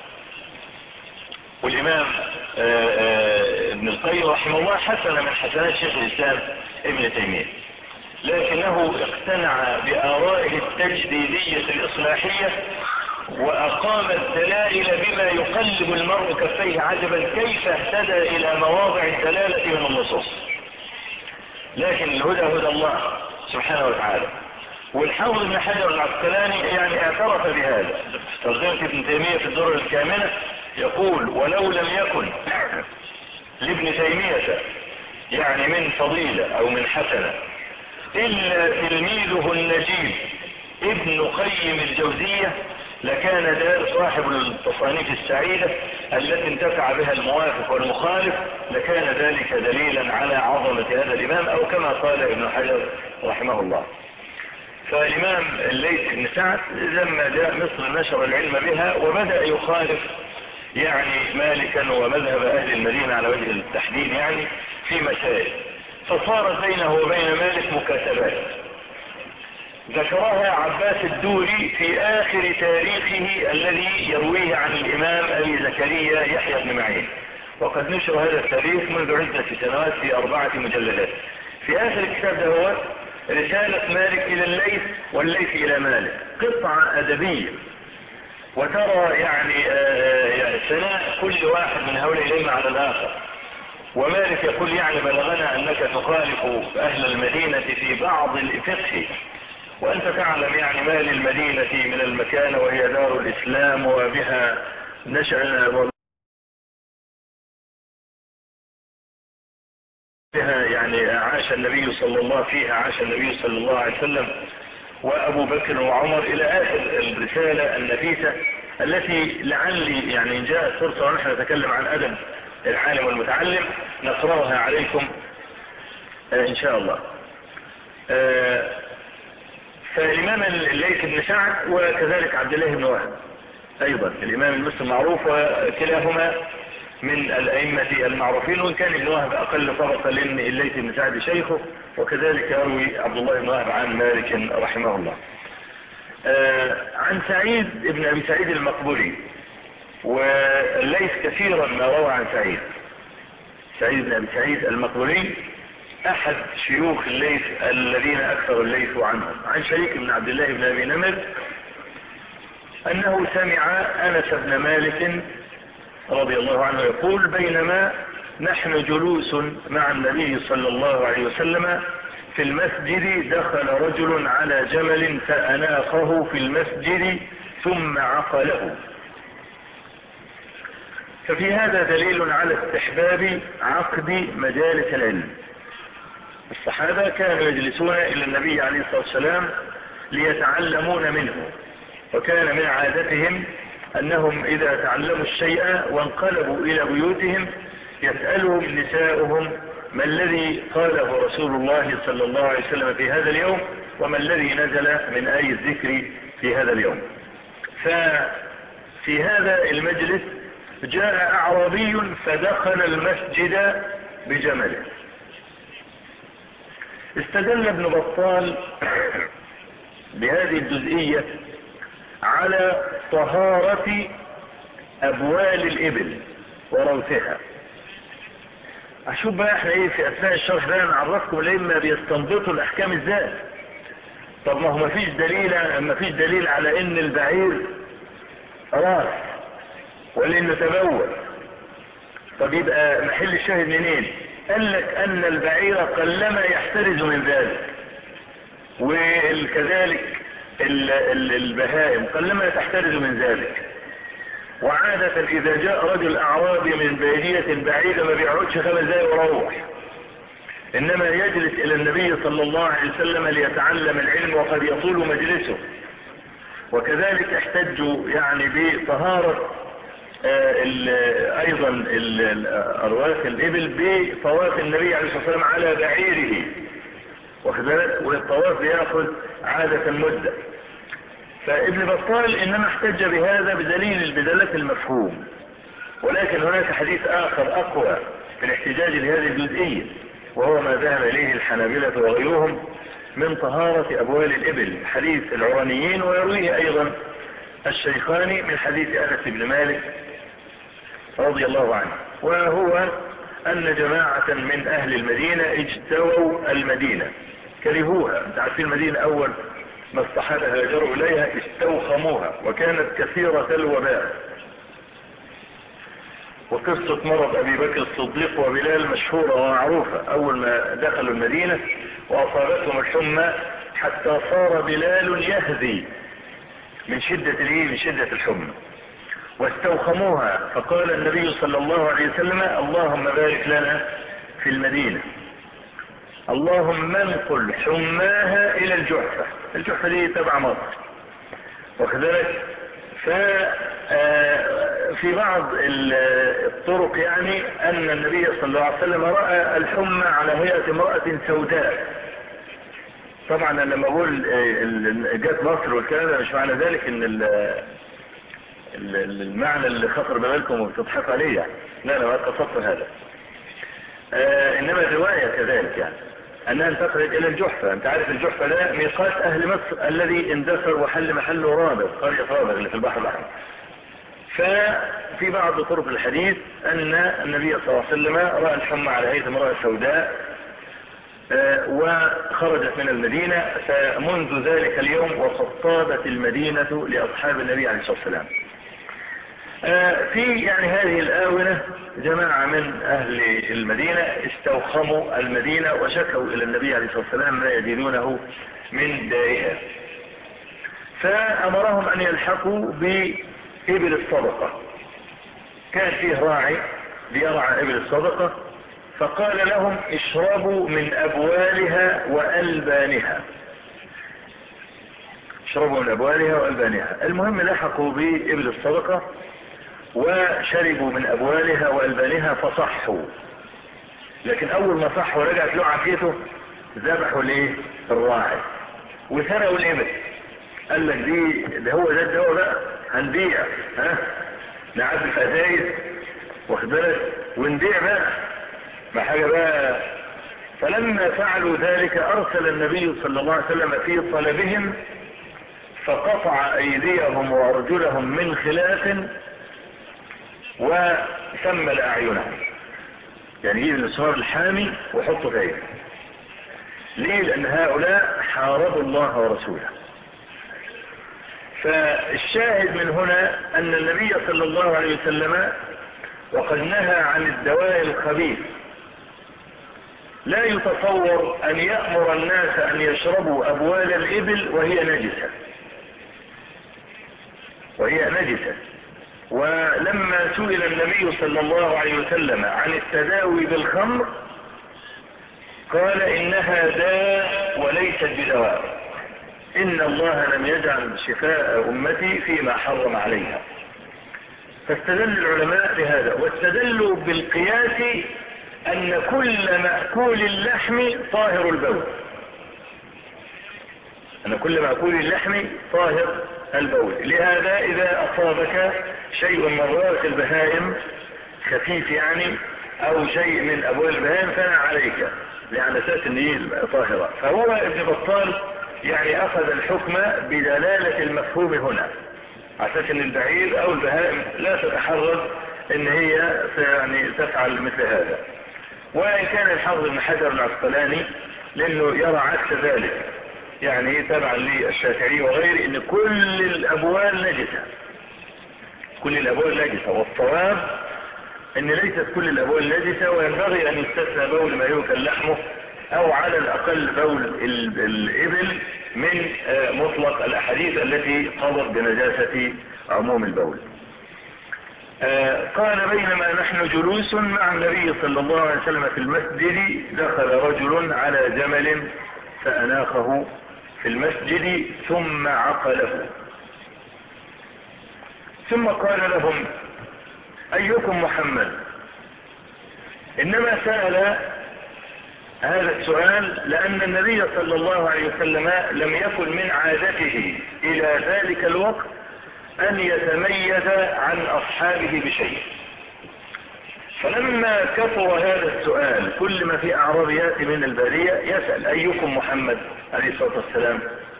والإمام ابن القيم رحمه الله حسن من حسنات شيخ الإسلام ابن تيمية، لكنه اقتنع بآرائه التجديدية الإصلاحية وأقام الدلائل بما يقلب المرء كفيه عجبا كيف اهتدى إلى مواضع الدلالة من النصوص. لكن الهدى هدى الله سبحانه وتعالى. والحافظ ابن حجر العسقلاني يعني اعترف بهذا في ترجمة ابن تيمية في الدرر الكامنة، يقول: ولو لم يكن لابن تيمية يعني من فضيلة او من حسنة الا تلميذه النجيب ابن قيم الجوزية لكان ده صاحب التصانيف السعيدة التي انتفع بها الموافق والمخالف، لكان ذلك دليلا على عظمة هذا الامام، او كما قال ابن حجر رحمه الله. فالامام الليث بن سعد لما جاء مصر نشر العلم بها وبدأ يخالف يعني مالكا ومذهب اهل المدينة على وجه التحديد يعني في مسائل، فصارت بينه وبين مالك مكاتبات ذكرها عباس الدوري في اخر تاريخه الذي يرويه عن الامام ابي زكريا يحيى بن معين، وقد نشر هذا التاريخ منذ عدة سنوات في 4 مجلدات. في اخر الكتاب ده هو رسالة مالك الى الليث والليث الى مالك، قطعة ادبية، وترى يعني ثناء كل واحد من هؤلاء الائمة على الاخر. ومالك يقول: يعني بلغنا انك تخالف اهل المدينة في بعض الفقه، وانت تعلم يعني ما للمدينة من المكان وهي دار الاسلام وبها نشأ بها يعني عاش النبي صلى الله فيها عاش النبي صلى الله عليه وسلم وابو بكر وعمر الى اخر الرسالة النفيسة التي لعلي يعني ان جاءت فرصة ونحن نتكلم عن ادب العالم والمتعلم نقرأها عليكم ان شاء الله. فالامام الليث بن سعد وكذلك عبد الله بن وهب ايضا الامام المسلم معروف، وكلاهما من الائمة المعروفين، وان كان ابن وهب اقل طبقة لان الليث بن سعد شيخه، وكذلك يروي عبد الله بن وهب عن مالك رحمه الله. عن سعيد ابن ابي سعيد المقبري، والليث كثيرا ما روى عن سعيد بن ابي سعيد المقبري احد شيوخ الليث الذين اكثر الليث عنهم. عن شريك بن عبد الله بن ابي نمر انه سمع انس بن مالك رضي الله عنه يقول: بينما نحن جلوس مع النبي صلى الله عليه وسلم في المسجد دخل رجل على جمل فأناخه في المسجد ثم عقله. ففي هذا دليل على استحباب عقد مجالس العلم. الصحابة كانوا يجلسون إلى النبي عليه الصلاة والسلام ليتعلمون منه، وكان من عادتهم أنهم إذا تعلموا الشيء وانقلبوا إلى بيوتهم يسألهم نساؤهم: ما الذي قاله رسول الله صلى الله عليه وسلم في هذا اليوم، وما الذي نزل من آي الذكر في هذا اليوم. ففي هذا المجلس جاء أعرابي فدخل المسجد بجمله. استدل ابن بطال بهذه الجزئية على طهارة أبوال الإبل وروثها. أشوف بقى احنا ايه في أثناء الشرح ده نعرفكم لما بيستنبطوا الأحكام ازاي. طب ما هو مفيش دليل على ان البعير راس ولانه تبول. طب يبقى محل الشاهد منين؟ قال لك ان البعير قلما يحترز من ذلك، وكذلك البهائم قلما تحترز من ذلك. وعادة اذا جاء رجل اعرابي من بادية بعيدة ما بيقعدش 5 دقايق ويروح، انما يجلس الى النبي صلى الله عليه وسلم ليتعلم العلم وقد يطول مجلسه. وكذلك احتجوا يعني بطهارة ايضا ارواح الابل بطواف النبي عليه الصلاة والسلام على بعيره، وكذلك والطواف بياخذ عادة مدة. فابن بطال انما احتج بهذا بدلالة المفهوم، ولكن هناك حديث اخر اقوى في الاحتجاج لهذه الجزئية، وهو ما ذهب اليه الحنابلة وغيرهم من طهارة ابوال الابل، حديث العرانيين، ويرويه ايضا الشيخان من حديث انس بن مالك رضي الله عنه، وهو ان جماعة من اهل المدينة اجتووا المدينة، كرهوها. انت عارفين المدينة اول ما الصحابة هاجروا اليها استوخموها، وكانت كثيرة الوباء. وقصة مرض ابي بكر الصديق وبلال مشهورة ومعروفة، اول ما دخلوا المدينة واصابتهم الحمى حتى صار بلال يهذي من شدة الحمى، واستوخموها، فقال النبي صلى الله عليه وسلم اللهم بارك لنا في المدينة، اللهم انقل حماها الى الجحفة. الجحفة دي تبع مصر. وكذلك في بعض الطرق يعني ان النبي صلى الله عليه وسلم رأى الحمى على هيئة امرأة سوداء. طبعا انا لما اقول جات مصر والكلام ده مش معنى ذلك ان المعنى اللي خطر ببالكم وبتضحك عليه يعني، لا انا ما اتصدت هذا، انما الرواية كذلك يعني انها انتقلت الى الجحفة. انت عارف الجحفة ده ميقات اهل مصر الذي اندثر وحل محله رابغ، قرية رابغ اللي في البحر الاحمر. ففي بعض طرق الحديث ان النبي صلى الله عليه وسلم رأى الحمى على هيئة امرأة سوداء وخرجت من المدينة، فمنذ ذلك اليوم وقد طابت المدينة لأصحاب النبي عليه الصلاة والسلام. في يعني هذه الآونة جماعة من أهل المدينة استوخموا المدينة وشكوا إلى النبي عليه الصلاة والسلام ما يجدونه من دائها، فأمرهم أن يلحقوا بإبل الصدقة. كان فيه راعي بيرعى إبل الصدقة، فقال لهم اشربوا من أبوالها وألبانها، اشربوا من أبوالها وألبانها. المهم لحقوا بإبل الصدقة وشربوا من أبوالها وألبانها فصحوا، لكن أول ما صحوا رجعت له عافيته ذبحوا ليه الراعي وسرقوا الإبل. قال لك ده هو ده الدواء بقى، هنبيع نعبي فدايد واخد بالك ونبيع بقى ما حاجة بقى. فلما فعلوا ذلك أرسل النبي صلى الله عليه وسلم في طلبهم فقطع أيديهم وأرجلهم من خلاف وسمل أعينهم، يعني يجيب الإصرار الحامي وحطه فيه. ليه؟ لأن هؤلاء حاربوا الله ورسوله. فالشاهد من هنا أن النبي صلى الله عليه وسلم وقد نهى عن الدواء الخبيث، لا يتصور أن يأمر الناس أن يشربوا أبوال الإبل وهي نجسة. ولما سئل النبي صلى الله عليه وسلم عن التداوي بالخمر قال إنها داء وليست بدواء، إن الله لم يجعل شفاء أمتي فيما حرم عليها. فاستدل العلماء بهذا، واستدلوا بالقياس أن كل مأكول اللحم طاهر البول، أن كل مأكول اللحم طاهر البول. لهذا إذا أصابك شيء من روائح البهائم خفيف يعني أو شيء من أبوال البهائم فلا عليك، لأن أساس النيل طاهرة. فهو ابن بطال يعني أخذ الحكم بدلالة المفهوم هنا، على أساس أن البعير أو البهائم لا تتحرز أن هي يعني تفعل مثل هذا. وإن كان الحافظ ابن حجر العسقلاني لأنه يرى عكس ذلك، يعني تبعا للشافعي وغيره، ان كل الابوال نجسة، والصواب ان ليست كل الابوال نجسة، وينبغي ان يستثنى بول ما يؤكل لحمه او على الاقل بول الابل من مطلق الاحاديث التي قضت بنجاسة عموم البول. قال بينما نحن جلوس مع النبي صلى الله عليه وسلم في المسجد دخل رجل على جمل فأناخه في المسجد ثم عقله، ثم قال لهم أيكم محمد؟ إنما سأل هذا السؤال لأن النبي صلى الله عليه وسلم لم يكن من عادته إلى ذلك الوقت أن يتميز عن أصحابه بشيء، فلما كثر هذا السؤال كل ما في أعرابيات من البادية يسأل أيكم محمد عليه الصلاة والسلام،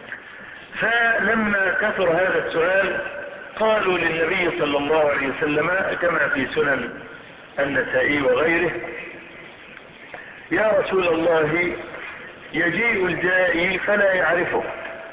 فلما كثر هذا السؤال قالوا للنبي صلى الله عليه وسلم كما في سنن النسائي وغيره يا رسول الله يجيء الجائي فلا يعرفه،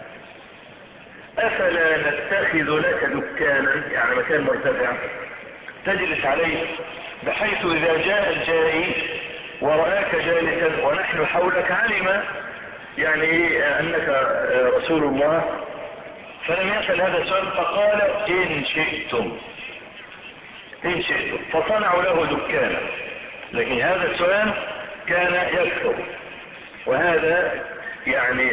أفلا نتخذ لك دكانا، يعني مكان مرتفع تجلس عليه، بحيث إذا جاء الجائي ورآك جالسا ونحن حولك علم يعني أنك رسول الله، فلم يسأل هذا السؤال فقال إن شئتم فصنعوا له دكانا. لكن هذا السؤال كان يكثر، وهذا يعني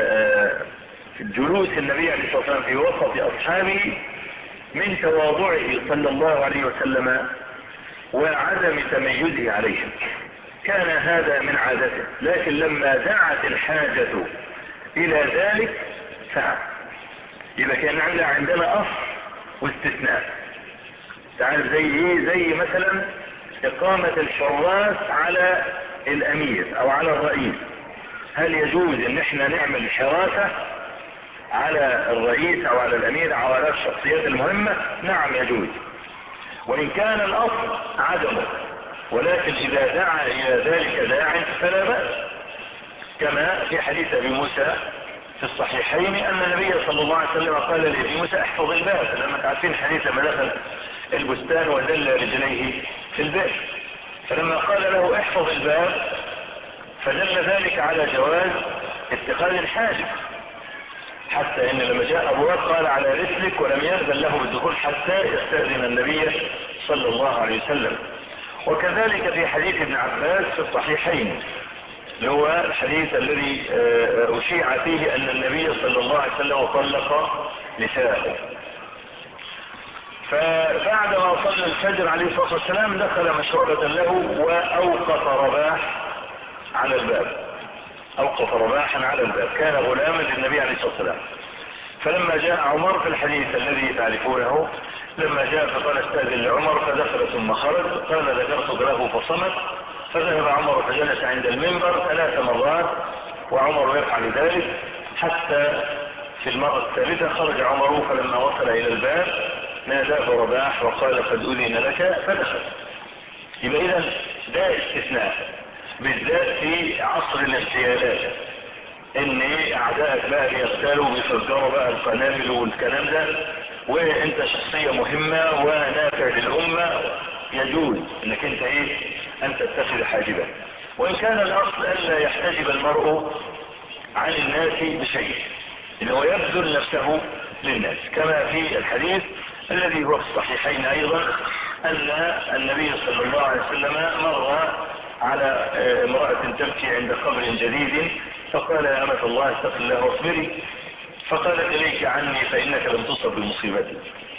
جلوس النبي عليه الصلاة والسلام في وسط أصحابه من تواضعه صلى الله عليه وسلم وعدم تميزه عليهم، كان هذا من عادته، لكن لما دعت الحاجة إلى ذلك فعل. يبقى كان عندنا أصل واستثناء. تعرف زي ايه؟ زي مثلا إقامة الحراس على الأمير أو على الرئيس، هل يجوز ان احنا نعمل حراسة على الرئيس او على الأمير او على الشخصيات المهمة؟ نعم يجوز، وإن كان الأصل عدمه، ولكن إذا دعا إلى ذلك داع فلا بأس، كما في حديث أبي موسى في الصحيحين أن النبي صلى الله عليه وسلم قال لأبي موسى احفظ الباب، لما تعرفين حديث لما دخل البستان ودل رجليه في الباب، فلما قال له احفظ الباب فدل ذلك على جواز اتخاذ الحاجب، حتى ان لما جاء ابو بكر قال على رسلك ولم يأذن له بالدخول حتى يستأذن النبي صلى الله عليه وسلم. وكذلك في حديث ابن عباس في الصحيحين اللي هو الحديث الذي أشيع فيه أن النبي صلى الله عليه وسلم طلق نساءه، فبعدما صلى الفجر عليه الصلاة والسلام دخل مشروبة له وأوقف رباح على الباب، أوقف رباحا على الباب، كان غلاما للنبي عليه الصلاة والسلام. فلما جاء عمر في الحديث الذي تعرفونه لما جاء فقال استأذن لعمر فدخل ثم خرج، قال ذكرت له فصمت، فذهب عمر فجلس عند المنبر 3 مرات وعمر يفعل ذلك، حتى في المرة الثالثة خرج عمر، فلما وصل إلى الباب ناداه رباح وقال قد أذن لك فدخل. يبقى إذن ده استثناء، بالذات في عصر الاغتيالات، ان اعدائك بقى بيغتالوا وبيفجروا بقى القنابل والكلام ده، وانت شخصية مهمة ونافع للأمة، يجوز انك انت ان تتخذ حاجبا، وان كان الاصل الا يحتجب المرء عن الناس بشيء، انه يبذل نفسه للناس، كما في الحديث الذي هو في الصحيحين ايضا ان النبي صلى الله عليه وسلم مر على امرأة تبكي عند قبر جديد، فقال يا أمة الله اتق الله واصبري، فقالت إليك عني فإنك لم تصب بمصيبتي.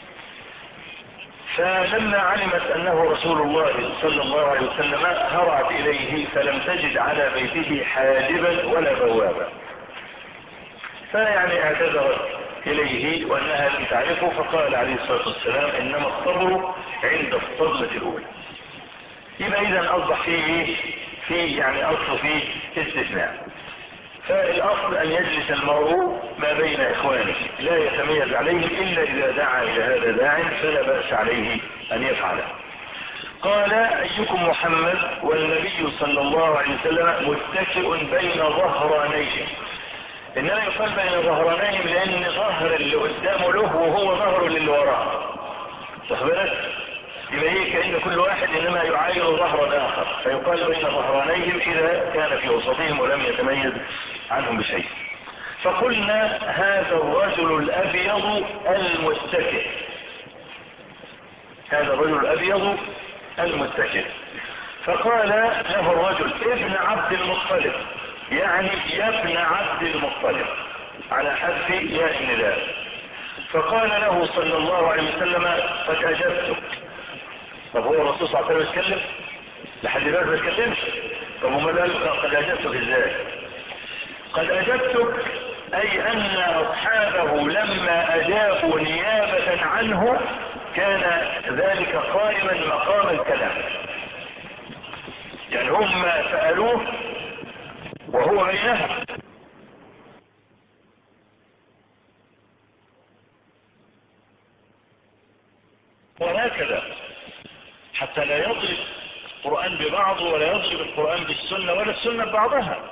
فلما علمت أنه رسول الله صلى الله عليه وسلم هرعت إليه، فلم تجد على بيته حاجبا ولا بوابا، فيعني اعتذرت إليه وأنها لم تعرفه، فقال عليه الصلاة والسلام إنما الصبر عند الصدمة الأولى. يبقى إذا أصبح فيه يعني أصل فيه استثناء، فالأصل أن يجلس المرء ما بين إخوانه لا يتميز عليهم إلا إذا دعا إلى هذا داع فلا بأس عليه أن يفعله. قال أيكم محمد والنبي صلى الله عليه وسلم متكئ بين ظهرانيه، إنما يقال بين ظهرانيهم لأن ظهر اللي قدامه له وهو ظهر للي وراه، تخبرت؟ يبقى كأن كل واحد إنما يعاين ظهر الآخر، فيقال بين ظهرانيهم إذا كان في وسطهم ولم يتميز عنهم بشيء. فقلنا هذا الرجل الأبيض المتكئ، هذا الرجل الأبيض المتكئ. فقال له الرجل ابن عبد المطلب، يعني يا ابن عبد المطلب، على حذف ياء النداء. فقال له صلى الله عليه وسلم قد أجبتك. طب هو الرسول صلى الله عليه وسلم يتكلم لحد دلوقتي ما يتكلمش؟ طب وما قال قد أجبتك ازاي؟ قد أجبتك أي أن أصحابه لما أجابوا نيابة عنه كان ذلك قائما مقام الكلام، يعني هم سألوه وهو بينهم. وهكذا حتى لا يضرب القرآن ببعضه ولا يضرب القرآن بالسنة ولا السنة ببعضها.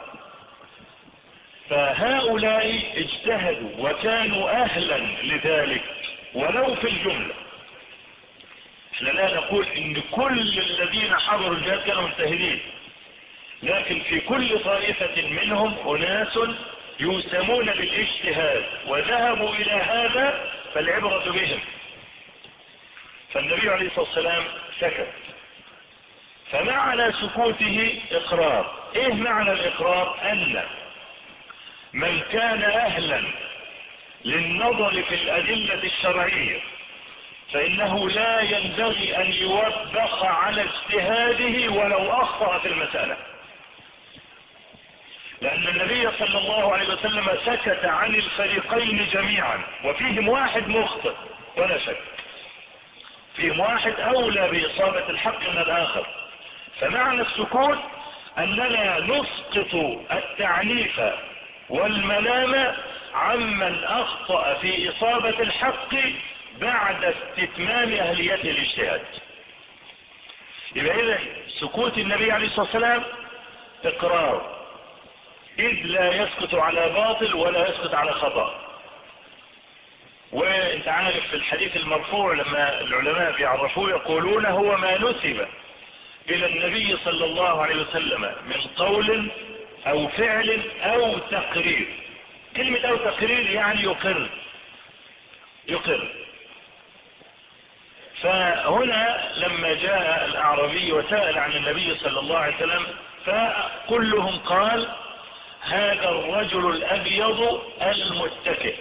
فهؤلاء اجتهدوا وكانوا أهلا لذلك ولو في الجملة. احنا لا نقول ان كل الذين حضروا الجهاد كانوا مجتهدين، لكن في كل طائفة منهم أناس يسمون بالاجتهاد وذهبوا إلى هذا، فالعبرة بهم. فالنبي عليه الصلاة والسلام سكت، فمعنى سكوته إقرار. إيه معنى الإقرار؟ أن من كان أهلا للنظر في الأدلة الشرعية فإنه لا ينبغي أن يوبخ على اجتهاده ولو أخطأ في المسألة، لأن النبي صلى الله عليه وسلم سكت عن الفريقين جميعا، وفيهم واحد مخطئ ولا شك، فيهم واحد أولى بإصابة الحق من الآخر. فمعنى السكوت أننا نسقط التعنيف والملام عمن أخطأ في إصابة الحق بعد استتمام أهلية الاجتهاد. يبقى إذا سكوت النبي عليه الصلاة والسلام إقرار، إذ لا يسكت على باطل ولا يسكت على خطأ. وانت عارف في الحديث المرفوع لما العلماء بيعرفوه يقولون هو ما نسب إلى النبي صلى الله عليه وسلم من قول أو فعل أو تقرير. كلمة أو تقرير يعني يقر. فهنا لما جاء الأعرابي وسأل عن النبي صلى الله عليه وسلم فكلهم قال هذا الرجل الأبيض المتكئ.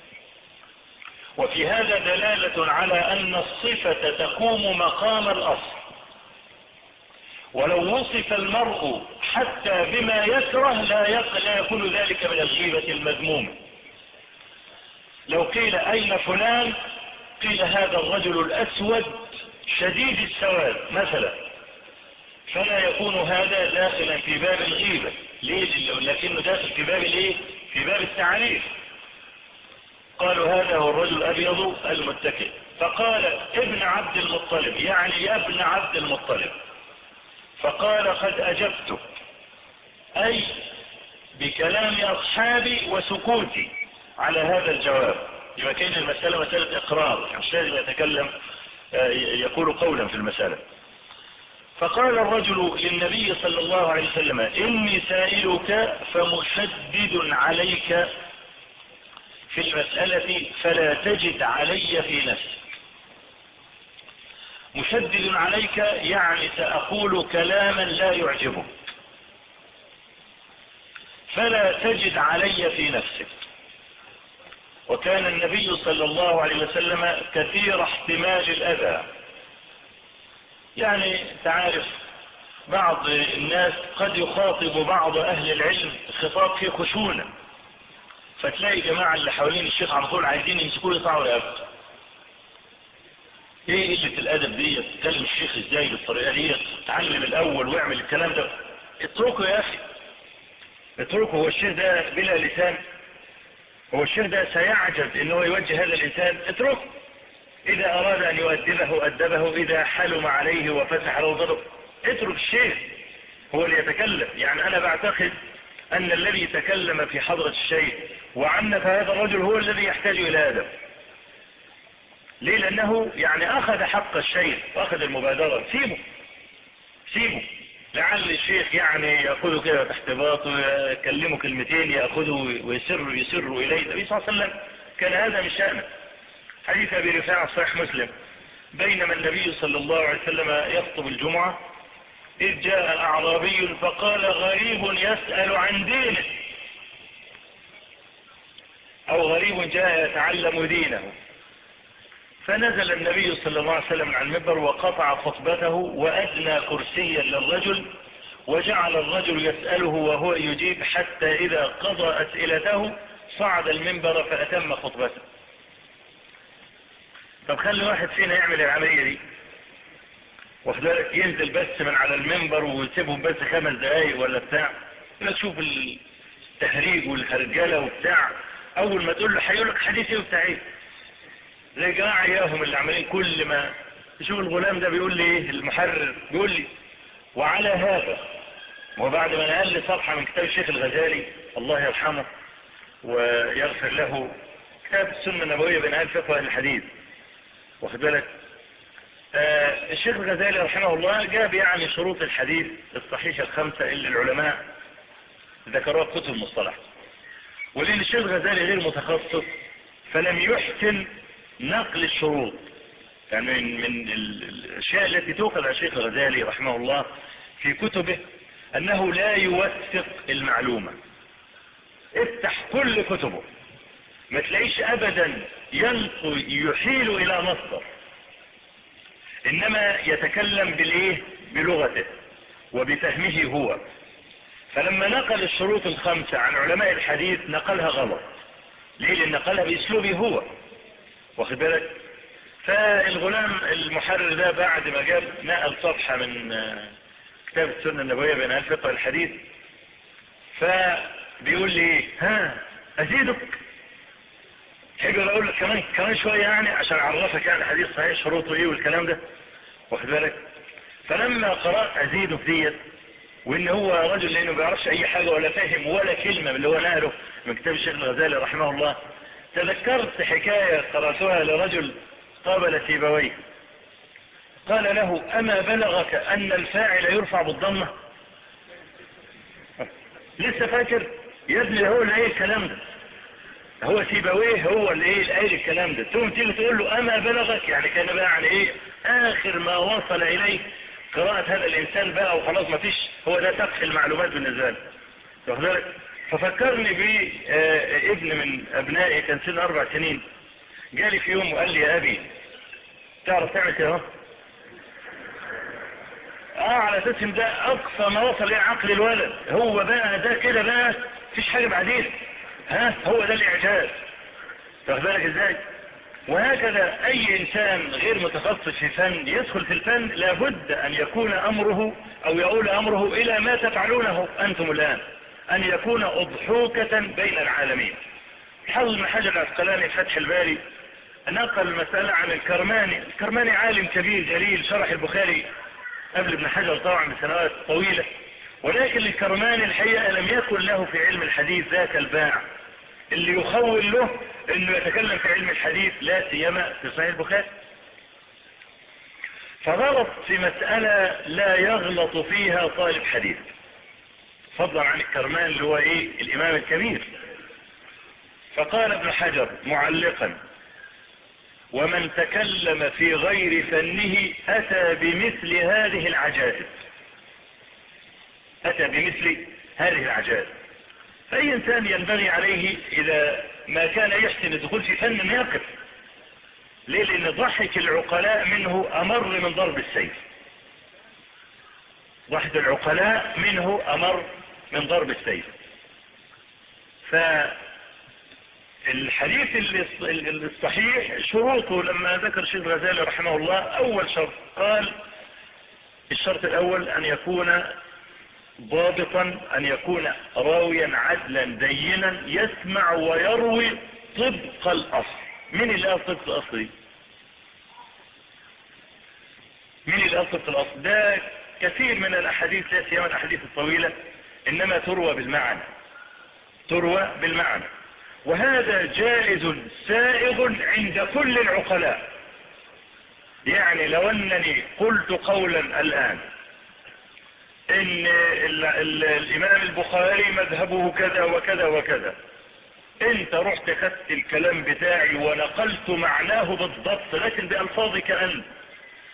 وفي هذا دلالة على أن الصفة تقوم مقام الأصل، ولو وصف المرء حتى بما يكره لا يكون ذلك من الغيبة المذمومة. لو قيل أين فلان قيل هذا الرجل الأسود شديد السواد مثلا، فلا يكون هذا داخلا في باب الغيبة. ليه؟ لكنه داخل في باب الايه؟ في باب التعريف. قالوا هذا هو الرجل الأبيض المتكئ. فقال ابن عبد المطلب، يعني يا ابن عبد المطلب. فقال قد أجبت، أي بكلام أصحابي وسكوتي على هذا الجواب. يبقى كان المسألة مسألة إقرار، مش لازم يتكلم يقول قولا في المسألة. فقال الرجل للنبي صلى الله عليه وسلم إني سائلك فمشدد عليك في المسألة فلا تجد علي في نفسك. مشدد عليك يعني سأقول كلاما لا يعجبك، فلا تجد علي في نفسك. وكان النبي صلى الله عليه وسلم كثير احتمال الأذى. يعني تعرف بعض الناس قد يخاطب بعض أهل العلم خطاب فيه خشونة، فتلاقي جماعة اللي حوالين الشيخ على طول عايزين يمسكوه يطلعوا رقبته. ايه قلة الادب دي؟ تكلم الشيخ ازاي بالطريقة دي؟ تعلم الاول واعمل الكلام ده. اتركه يا اخي، اتركه. هو الشيخ ده بلا لسان؟ هو الشيخ ده سيعجز انه يوجه هذا الانسان؟ اتركه. اذا اراد ان يؤدبه ادبه، اذا حلم عليه وفتح له ضرب. اترك الشيخ هو اللي يتكلم. يعني انا بعتقد ان الذي تكلم في حضرة الشيخ وعنف هذا الرجل هو الذي يحتاج الى ادب. ليه؟ لانه يعني اخذ حق الشيخ واخذ المبادرة. سيبه لعل الشيخ يعني يأخذه كده تحت باطه، يكلمه كلمتين يأخذه ويسر إليه. النبي صلى الله عليه وسلم كان هذا من شأنه. حديث أبي رفاعة صحيح مسلم بينما النبي صلى الله عليه وسلم يخطب الجمعة إذ جاء أعرابي فقال غريب يسأل عن دينه، أو غريب جاء يتعلم دينه. فنزل النبي صلى الله عليه وسلم عن المنبر وقطع خطبته وأدنى كرسيا للرجل، وجعل الرجل يسأله وهو يجيب، حتى إذا قضى أسئلته صعد المنبر فأتم خطبته. طب خلي واحد فينا يعمل العملية دي، واخد بالك، ينزل بس من على المنبر ويسيبهم بس 5 دقايق ولا بتاع، لا تشوف التهريج والهرجلة وبتاع، أول ما تقول له هيقول لك حديث ايه وبتاع ايه، زي جماعة اياهم اللي عمالين كل ما تشوف الغلام ده بيقول لي ايه المحرر، بيقول لي وعلى هذا، وبعد ما نقل لي صفحة من كتاب الشيخ الغزالي الله يرحمه ويغفر له، كتاب السنة النبوية بين أهل فقه الحديث، واخد بالك. الشيخ الغزالي رحمه الله جاب يعني شروط الحديث الصحيح 5 اللي العلماء ذكروها في كتب المصطلح، ولأن الشيخ الغزالي غير متخصص فلم يحسن نقل الشروط. يعني من الأشياء التي توقع على الشيخ الغزالي رحمه الله في كتبه أنه لا يوثق المعلومة. افتح كل كتبه ما تلاقيش أبدا يحيل إلى مصدر، إنما يتكلم بلغته وبفهمه هو. فلما نقل الشروط 5 عن علماء الحديث نقلها غلط، ليه؟ لأن نقلها بأسلوبه هو، واخد بالك. فالغلام المحرر ده بعد ما جاب نقل صفحة من كتاب السنة النبوية بين أهل فقه الحديث، فبيقول لي ها أزيدك، حاجة اقول لك كمان شوية يعني عشان اعرفك يعني حديث صحيح شروطه ايه والكلام ده، واخد بالك. فلما قرأت أزيدك ديت، وان هو رجل لانه ما بيعرفش اي حاجة ولا فاهم ولا كلمة من اللي هو نقله من كتاب الشيخ الغزالي رحمه الله، تذكرت حكاية قرأتها لرجل قابل سيبويه، قال له أما بلغك أن الفاعل يرفع بالضمة؟ لسه فاكر يا ابني؟ هو اللي ايه الكلام ده، هو سيبويه هو اللي ايه قايل الكلام ده، ثم تيجي تقول له أما بلغك، يعني كان بقى يعني ايه آخر ما وصل إليه قراءة هذا الإنسان بقى وخلاص ما فيش، هو ده سقف المعلومات بالنسبة له. ففكرني بابن من أبنائي كان سنه 4 سنين، جالي في يوم وقال لي يا أبي تعرف تعمل كده؟ على اساس ان ده اقصى ما وصل الى عقل الولد، هو بقى ده كده بقى مفيش حاجة بعدين، هو ده الاعجاز، واخد بالك ازاي؟ وهكذا اي انسان غير متخصص في فن يدخل في الفن لابد ان يكون امره او يؤول امره الى ما تفعلونه انتم الان، ان يكون اضحوكة بين العالمين. حافظ بن حجر العسقلاني فتح الباري نقل المسألة عن الكرماني عالم كبير جليل شرح البخاري قبل ابن حجر طبعا بسنوات طويلة، ولكن الكرماني الحقيقة لم يكن له في علم الحديث ذاك الباع اللي يخول له انه يتكلم في علم الحديث، لا سيما في صحيح البخاري. فغلط في مسألة لا يغلط فيها طالب حديث، فضلا عن الكرماني اللي هو الامام الكبير. فقال ابن حجر معلقا: ومن تكلم في غير فنه أتى بمثل هذه العجائز، أتى بمثل هذه العجائز. فأي إنسان ينبغي عليه إذا ما كان يحسن الدخول في فن أن يقف. ليه؟ لأن ضحك العقلاء منه أمر من ضرب السيف، ضحك العقلاء منه أمر من ضرب السيف. الحديث الصحيح شروطه لما ذكر الشيخ الغزالي رحمه الله، أول شرط قال الشرط الأول أن يكون ضابطا، أن يكون راويا عدلا دينا يسمع ويروي طبق الأصل. من اللي قال طبق الأصل دي؟ من اللي قال طبق الأصل ده؟ كثير من الأحاديث لا سيما الأحاديث الطويلة إنما تروى بالمعنى، تروى بالمعنى، وهذا جائز سائغ عند كل العقلاء. يعني لو أنني قلت قولا الآن إن الإمام البخاري مذهبه كذا وكذا وكذا، أنت رحت خدت الكلام بتاعي ونقلت معناه بالضبط لكن بألفاظك أنت،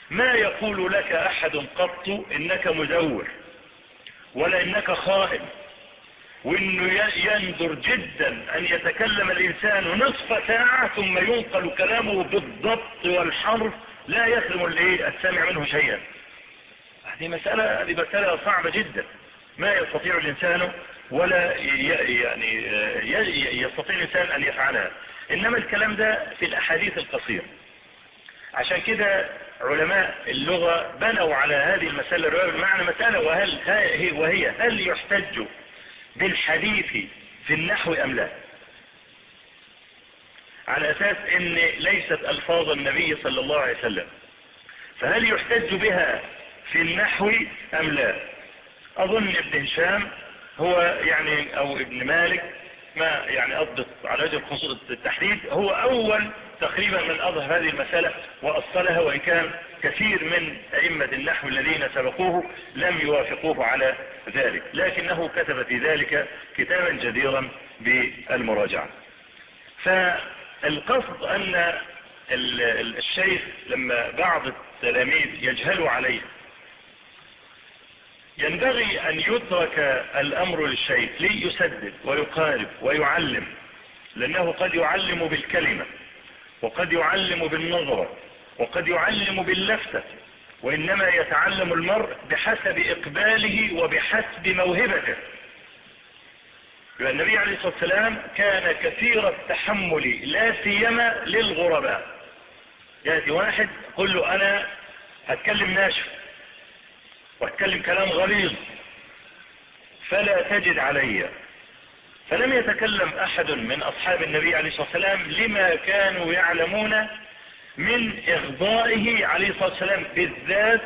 ما يقول لك أحد قط إنك مزور ولا إنك خائن، وإنه يندر جدا أن يتكلم الإنسان نصف ساعة ثم ينقل كلامه بالضبط والحرف لا يسلم السامع منه شيئا. هذه مسألة صعبة جدا، ما يستطيع الإنسان ولا يعني يستطيع الإنسان أن يفعلها. إنما الكلام ده في الأحاديث القصيرة. عشان كده علماء اللغة بنوا على هذه المسألة معنى مسألة وهي هل يحتج بالحديث في النحو أم لا، على أساس إن ليست ألفاظ النبي صلى الله عليه وسلم، فهل يحتج بها في النحو أم لا؟ أظن ابن هشام هو يعني أو ابن مالك، ما يعني أضبط على وجه الخصوص التحديد، هو أول تقريبا من أظهر هذه المسألة وأصلها، وإن كان كثير من أئمة النحو الذين سبقوه لم يوافقوه على ذلك، لكنه كتب في ذلك كتابا جديرا بالمراجعة. فالقصد أن الشيخ لما بعض التلاميذ يجهلوا عليه ينبغي أن يترك الأمر للشيخ ليسدد ويقارب ويعلم، لأنه قد يعلم بالكلمة وقد يعلم بالنظرة وقد يعلم باللفتة، وإنما يتعلم المرء بحسب إقباله وبحسب موهبته. النبي عليه الصلاة والسلام كان كثير التحمل لا سيما للغرباء. يأتي واحد يقول له أنا هتكلم ناشف واتكلم كلام غليظ فلا تجد علي، فلم يتكلم أحد من أصحاب النبي عليه الصلاة والسلام لما كانوا يعلمون من إغضائه عليه الصلاة والسلام، بالذات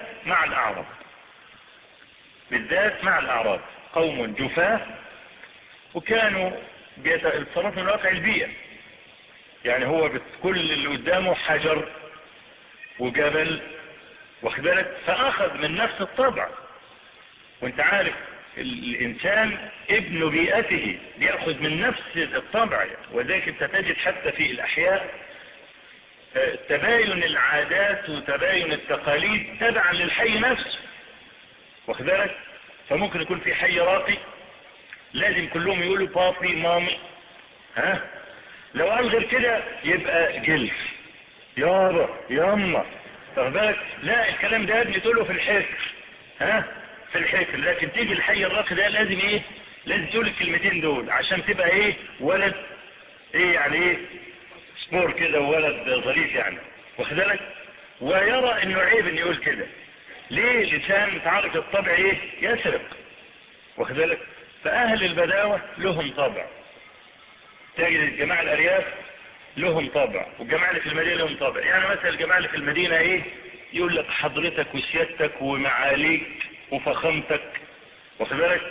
مع الأعراب قوم جفاه، وكانوا بيتصرفوا من واقع البيئة. يعني هو كل اللي قدامه حجر وجبل واخدلك، فأخذ من نفس الطبع. وانت عارف الإنسان ابن بيئته بيأخذ من نفس الطبع، وذلك انت تجد حتى في الأحياء تباين العادات وتباين التقاليد تبعا للحي نفسه واخدلك. فممكن يكون في حي راقي لازم كلهم يقولوا بابي مامي، لو قال غير كده يبقى جلف يابا ياما واخدلك. لا، الكلام ده يا ابني تقوله في الحكر، في الحكر، لكن تيجي الحي الراقي ده لازم لازم تقول الكلمتين دول عشان تبقى ولد يعني سبور كده، وولد ظريف يعني واخدلك. ويرى انه عيب انه يقول كده. ليه؟ لسان تعرف الطبع يسرق واخدلك. فأهل البداوة لهم طبع، تجد الجماعة الأرياف لهم طبع، والجماعة اللي في المدينة لهم طبع. يعني مثلا الجماعة اللي في المدينة يقول لك حضرتك وسيادتك ومعاليك وفخامتك واخدلك.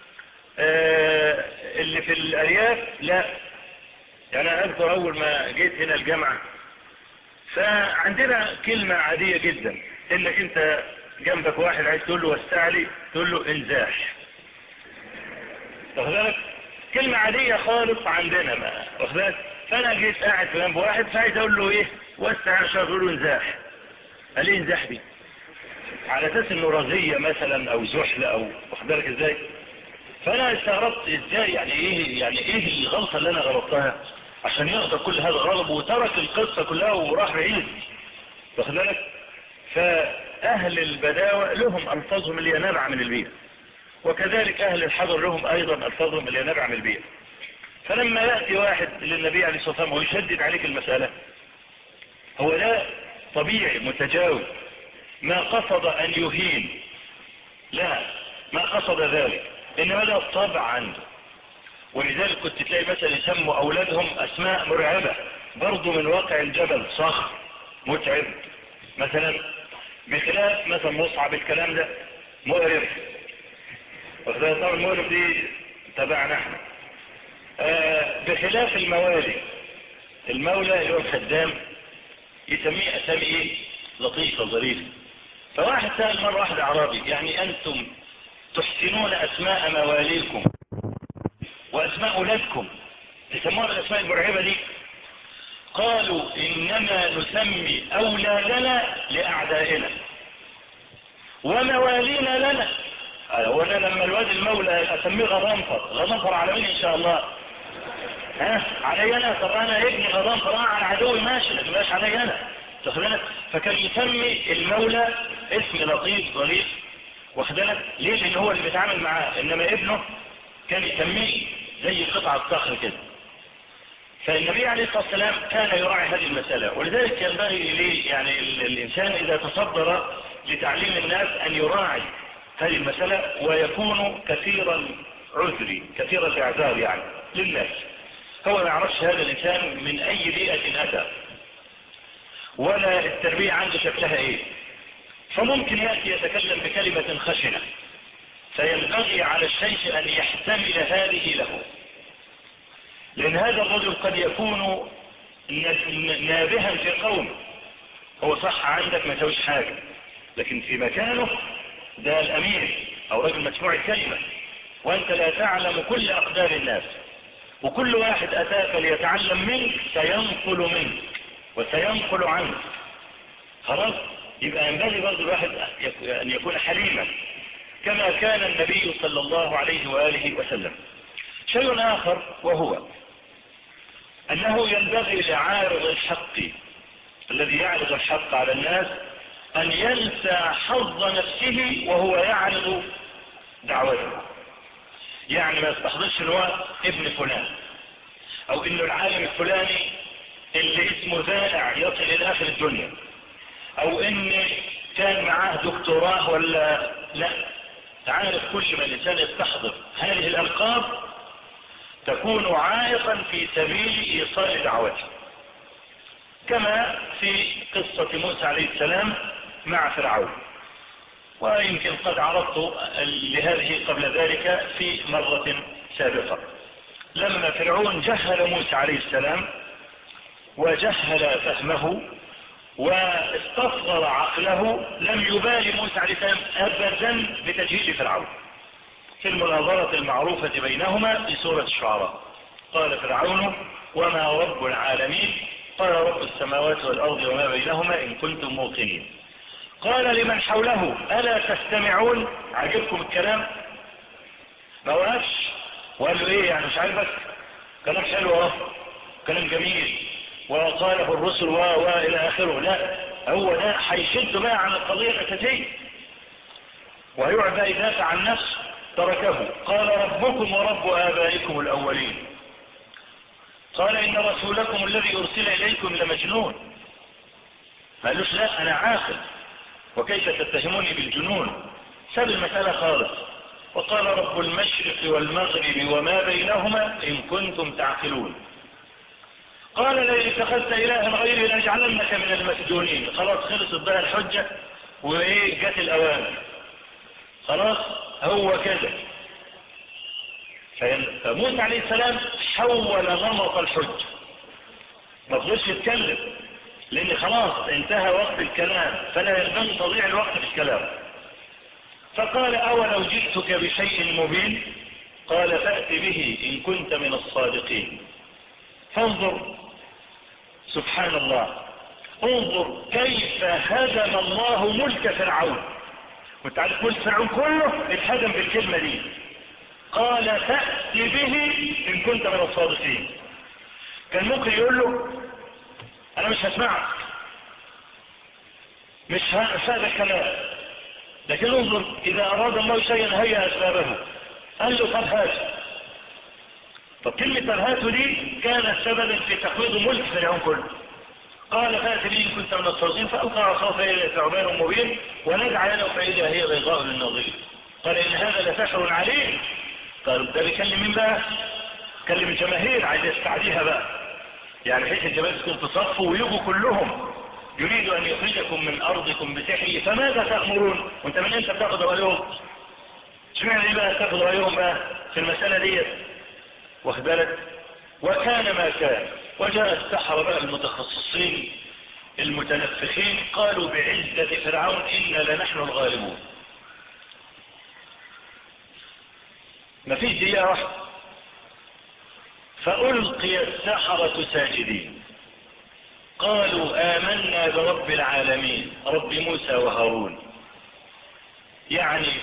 اللي في الأرياف لا. يعني أنا أذكر أول ما جيت هنا الجامعة فعندنا كلمة عادية جدا، إنك أنت جنبك واحد عايز تقول له وسعلي تقول له انزاح واخدلك. كلمة عادية خالص عندنا ما واخدلك. فأنا جيت قاعد في جنب واحد فعايز أقول له وسع عشان أقول له انزاح. قال لي انزاح دي على أساس إنه رزية مثلا أو زحلة أو واخدلك إزاي. فأنا استغربت إزاي يعني إيه الغلطة اللي أنا غلطتها عشان يقدر كل هذا الغضب وترك القصة كلها وراح بعيد واخدلك. فأهل البداوة لهم ألفاظهم اللي نابعة من البيئة، وكذلك أهل الحضر لهم أيضا ألفاظهم اللي نابعة من البيئة. فلما يأتي واحد للنبي عليه الصلاة والسلام ويشدد عليك المسألة، هو لا طبيعي متجاوز، ما قصد أن يهين، لا، ما قصد ذلك، إنما ده الطبع عنده. ولذلك كنت تلاقي مثلا يسموا أولادهم أسماء مرعبة برضو من واقع الجبل، صخر متعب مثلا، بخلاف مثلا مصعب الكلام ده مؤرف. وخذها طبعا المؤرف دي تبعنا احنا. بخلاف الموالي، المولى اللي هو الخدام يسميه أسامي لطيفة ظريفة. فواحد سأل مرة واحد أعرابي، يعني أنتم تحسنون أسماء مواليكم وأسماء أولادكم تسمون الأسماء المرعبة دي؟ قالوا إنما نسمي أولادنا لأعدائنا. وموالينا لنا. هو انا لما الواد المولى اسميه غضنفر على مين ان شاء الله؟ علي انا؟ طب انا ابني غضنفر على عدوي ماشي، لكن ماشي علي انا. تخيلت؟ فكان يسمي المولى اسم لطيف ظريف، واخدلك ليه؟ لان هو اللي بيتعامل معاه، انما ابنه كان يسميه زي قطعة صخر كده. فالنبي عليه الصلاة والسلام كان يراعي هذه المسألة، ولذلك ينبغي إليه يعني الإنسان إذا تصدر لتعليم الناس أن يراعي هذه المسألة، ويكون كثيرا عذري كثيرا الاعذار يعني للناس. هو ما يعرفش هذا الإنسان من أي بيئة أتى، ولا التربية عنده شكلها إيه، فممكن يأتي يتكلم بكلمة خشنة، فينبغي على الشيخ أن يحتمل هذه له، لأن هذا الرجل قد يكون نابها في قوم، هو صح عندك ما يسويش حاجة، لكن في مكانه ده الأمير أو رجل مسموع الكلمة، وأنت لا تعلم كل أقدار الناس، وكل واحد أتاك ليتعلم منك سينقل منك وسينقل عنك. خلاص؟ يبقى ينبغي برضو الواحد أن يكون حليما كما كان النبي صلى الله عليه وآله وسلم. شيء آخر وهو أنه ينبغي لعارض الحق الذي يعرض الحق على الناس أن ينسى حظ نفسه وهو يعرض دعوته. يعني ما يستحضرش ان هو ابن فلان، او انه العالم الفلاني اللي اسمه ذائع يصل الى اخر الدنيا، او ان كان معاه دكتوراه ولا لا. تعرف كل ما الانسان يستحضر هذه الالقاب تكون عائقا في سبيل ايصال دعوته، كما في قصة موسى عليه السلام مع فرعون، ويمكن قد عرضت لهذه قبل ذلك في مرة سابقة. لما فرعون جهل موسى عليه السلام وجهل فهمه واستصغر عقله، لم يبالي موسى عليه السلام أبدا بتجهيل فرعون. في المناظرة المعروفة بينهما في سورة الشعراء قال فرعون وما رب العالمين؟ قال رب السماوات والأرض وما بينهما إن كنتم موقنين. قال لمن حوله ألا تستمعون؟ عجبكم الكلام؟ ما وقفش وقال له ايه يعني مش عاجبك؟ كلام حلو كلام جميل وقاله الرسل والى اخره. لا، هو ده هيشد بقى عن القضية الاساسية ويقعد بقى يدافع عن نفسه. تركه قال ربكم ورب آبائكم الأولين. قال إن رسولكم الذي أرسل إليكم لمجنون. ما قالوش لا أنا عاقل وكيف تتهموني بالجنون، ساب المسألة خالص وقال رب المشرق والمغرب وما بينهما إن كنتم تعقلون. قال لئن اتخذت إلها غيري لأجعلنك من المسجونين. خلاص خلصت بقى الحجة وإيه جت الأوامر، خلاص هو كده. فموسى عليه السلام حول نمط الحجة، ما فضلش يتكلم لأن خلاص انتهى وقت الكلام، فلا ينبغي تضيع الوقت في الكلام. فقال أولو جئتك بشيء مبين؟ قال فأت به إن كنت من الصادقين. فانظر سبحان الله، انظر كيف هدم الله ملك فرعون. وانت عارف ملك فرعون كله اتهدم بالكلمة دي. قال فأت به إن كنت من الصادقين. كان ممكن يقول له أنا مش هسمعك، مش هذا الكلام، لكن انظر إذا أراد الله شيئا هيا أسبابه. قال له طب هات. طب كلمة هاته دي كانت سببا في تقويض ملك فرعون كله. قال فأت به إن كنت من الصادقين. فألقى عصاه فإذا ثعبان مبين ونزع يده فإذا هي بيضاء للناظرين. قال إن هذا لسحر عليم. قال ده بيكلم مين بقى؟ كلم الجماهير، عايز يستعديها بقى، يعني بحيث الجماهير تكون في صفه ويجوا كلهم يريد أن يخرجكم من أرضكم بسحره فماذا تأمرون؟ وانت من انت بتاخذ رأيهم؟ اشمعنى ايه بقى تاخذ رأيهم بقى في المسألة دي؟ واخدلت وكان ما كان. وجاء السحرة بقى المتخصصين المتنفخين قالوا بعزة فرعون إنا لنحن الغالبون. ما فيش دقيقة واحدة فألقي السحرة ساجدين قالوا آمنا برب العالمين رب موسى وهارون. يعني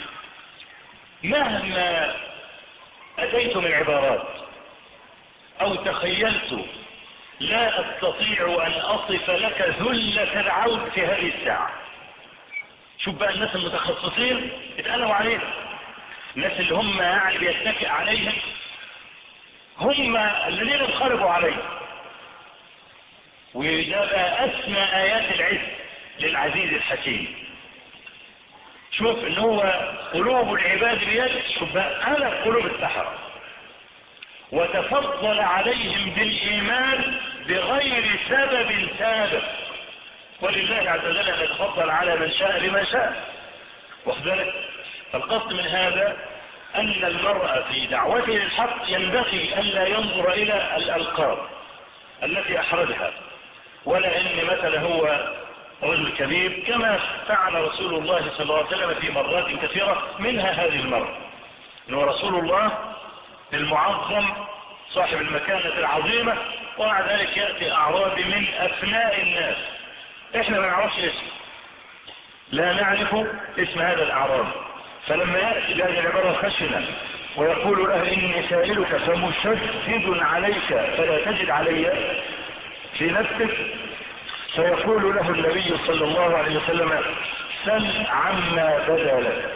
مهما أتيت من عبارات أو تخيلت لا أستطيع أن أصف لك ذل فرعون في هذه الساعة. شوف بقى الناس المتخصصين اتقالوا عليهم، الناس اللي هم يعني بيتكئ عليهم هم الذين انقلبوا عليه. وده بقى أسمى آيات العز للعزيز الحكيم. شوف ان هو قلوب العباد بيد، شوف بقى قلب قلوب السحرة وتفضل عليهم بالإيمان بغير سبب سابق، ولله عز وجل أن يتفضل على من شاء بما شاء. وذلك القصد من هذا أن المرء في دعوته للحق ينبغي ألا ينظر إلى الألقاب التي أحرزها، ولا إن مثلا هو رجل كبير كما فعل رسول الله صلى الله عليه وسلم في مرات كثيرة، منها هذه المرة إنه رسول الله المعظم صاحب المكانة العظيمة، ومع ذلك يأتي أعرابي من أثناء الناس إحنا ما نعرفش اسم، لا نعرف اسم هذا الأعرابي، فلما يأتي بهذه العبارة خشنة ويقول له إني سائلك فمشدد عليك فلا تجد علي في نفسك، فيقول له النبي صلى الله عليه وسلم سل عما بدا لك.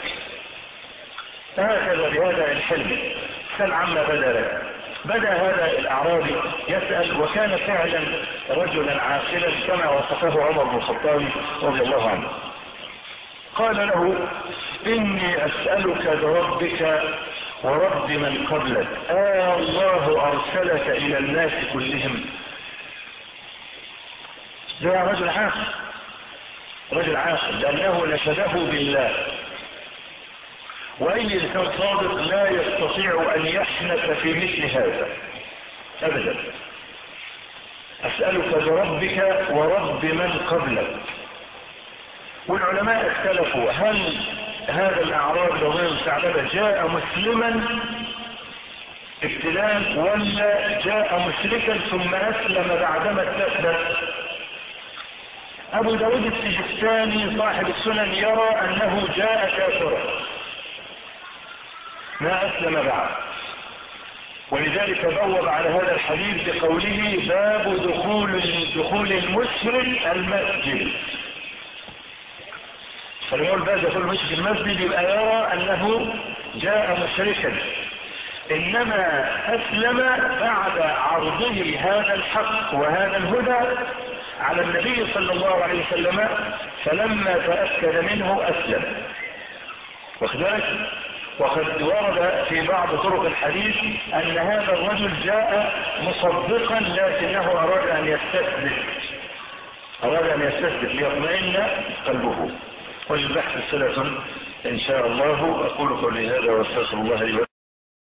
هكذا بهذا الحلم، سل عما بدا لك. بدأ هذا الأعرابي يسأل، وكان فعلا رجلا عاقلا كما وصفه عمر بن الخطاب رضي الله عنه. قال له إني أسألك بربك ورب من قبلك الله أرسلك إلى الناس كلهم. ده رجل عاقل، رجل عاقل لأنه نشده بالله، وأي إنسان صادق لا يستطيع أن يحنث في مثل هذا أبدا. أسألك بربك ورب من قبلك. والعلماء اختلفوا هل هذا الأعرابي رضي ثعلبة جاء مسلما ابتلاء ولا جاء مشركا ثم أسلم بعدما استسلم. أبو داود السجستاني صاحب السنن يرى أنه جاء كافرا ما أسلم بعد، ولذلك بوب على هذا الحديث بقوله باب دخول المسلم المسجد. فلما يقول باب دخول المسجد المسجد يبقى يرى أنه جاء مشركا، إنما أسلم بعد عرضه هذا الحق وهذا الهدى على النبي صلى الله عليه وسلم، فلما تأكد منه أسلم. وقد ورد في بعض طرق الحديث أن هذا الرجل جاء مصدقا لكنه أراد أن يستثبت ليطمئن قلبه. وللبحث سلف إن شاء الله. أقول قولي هذا واستغفر الله لي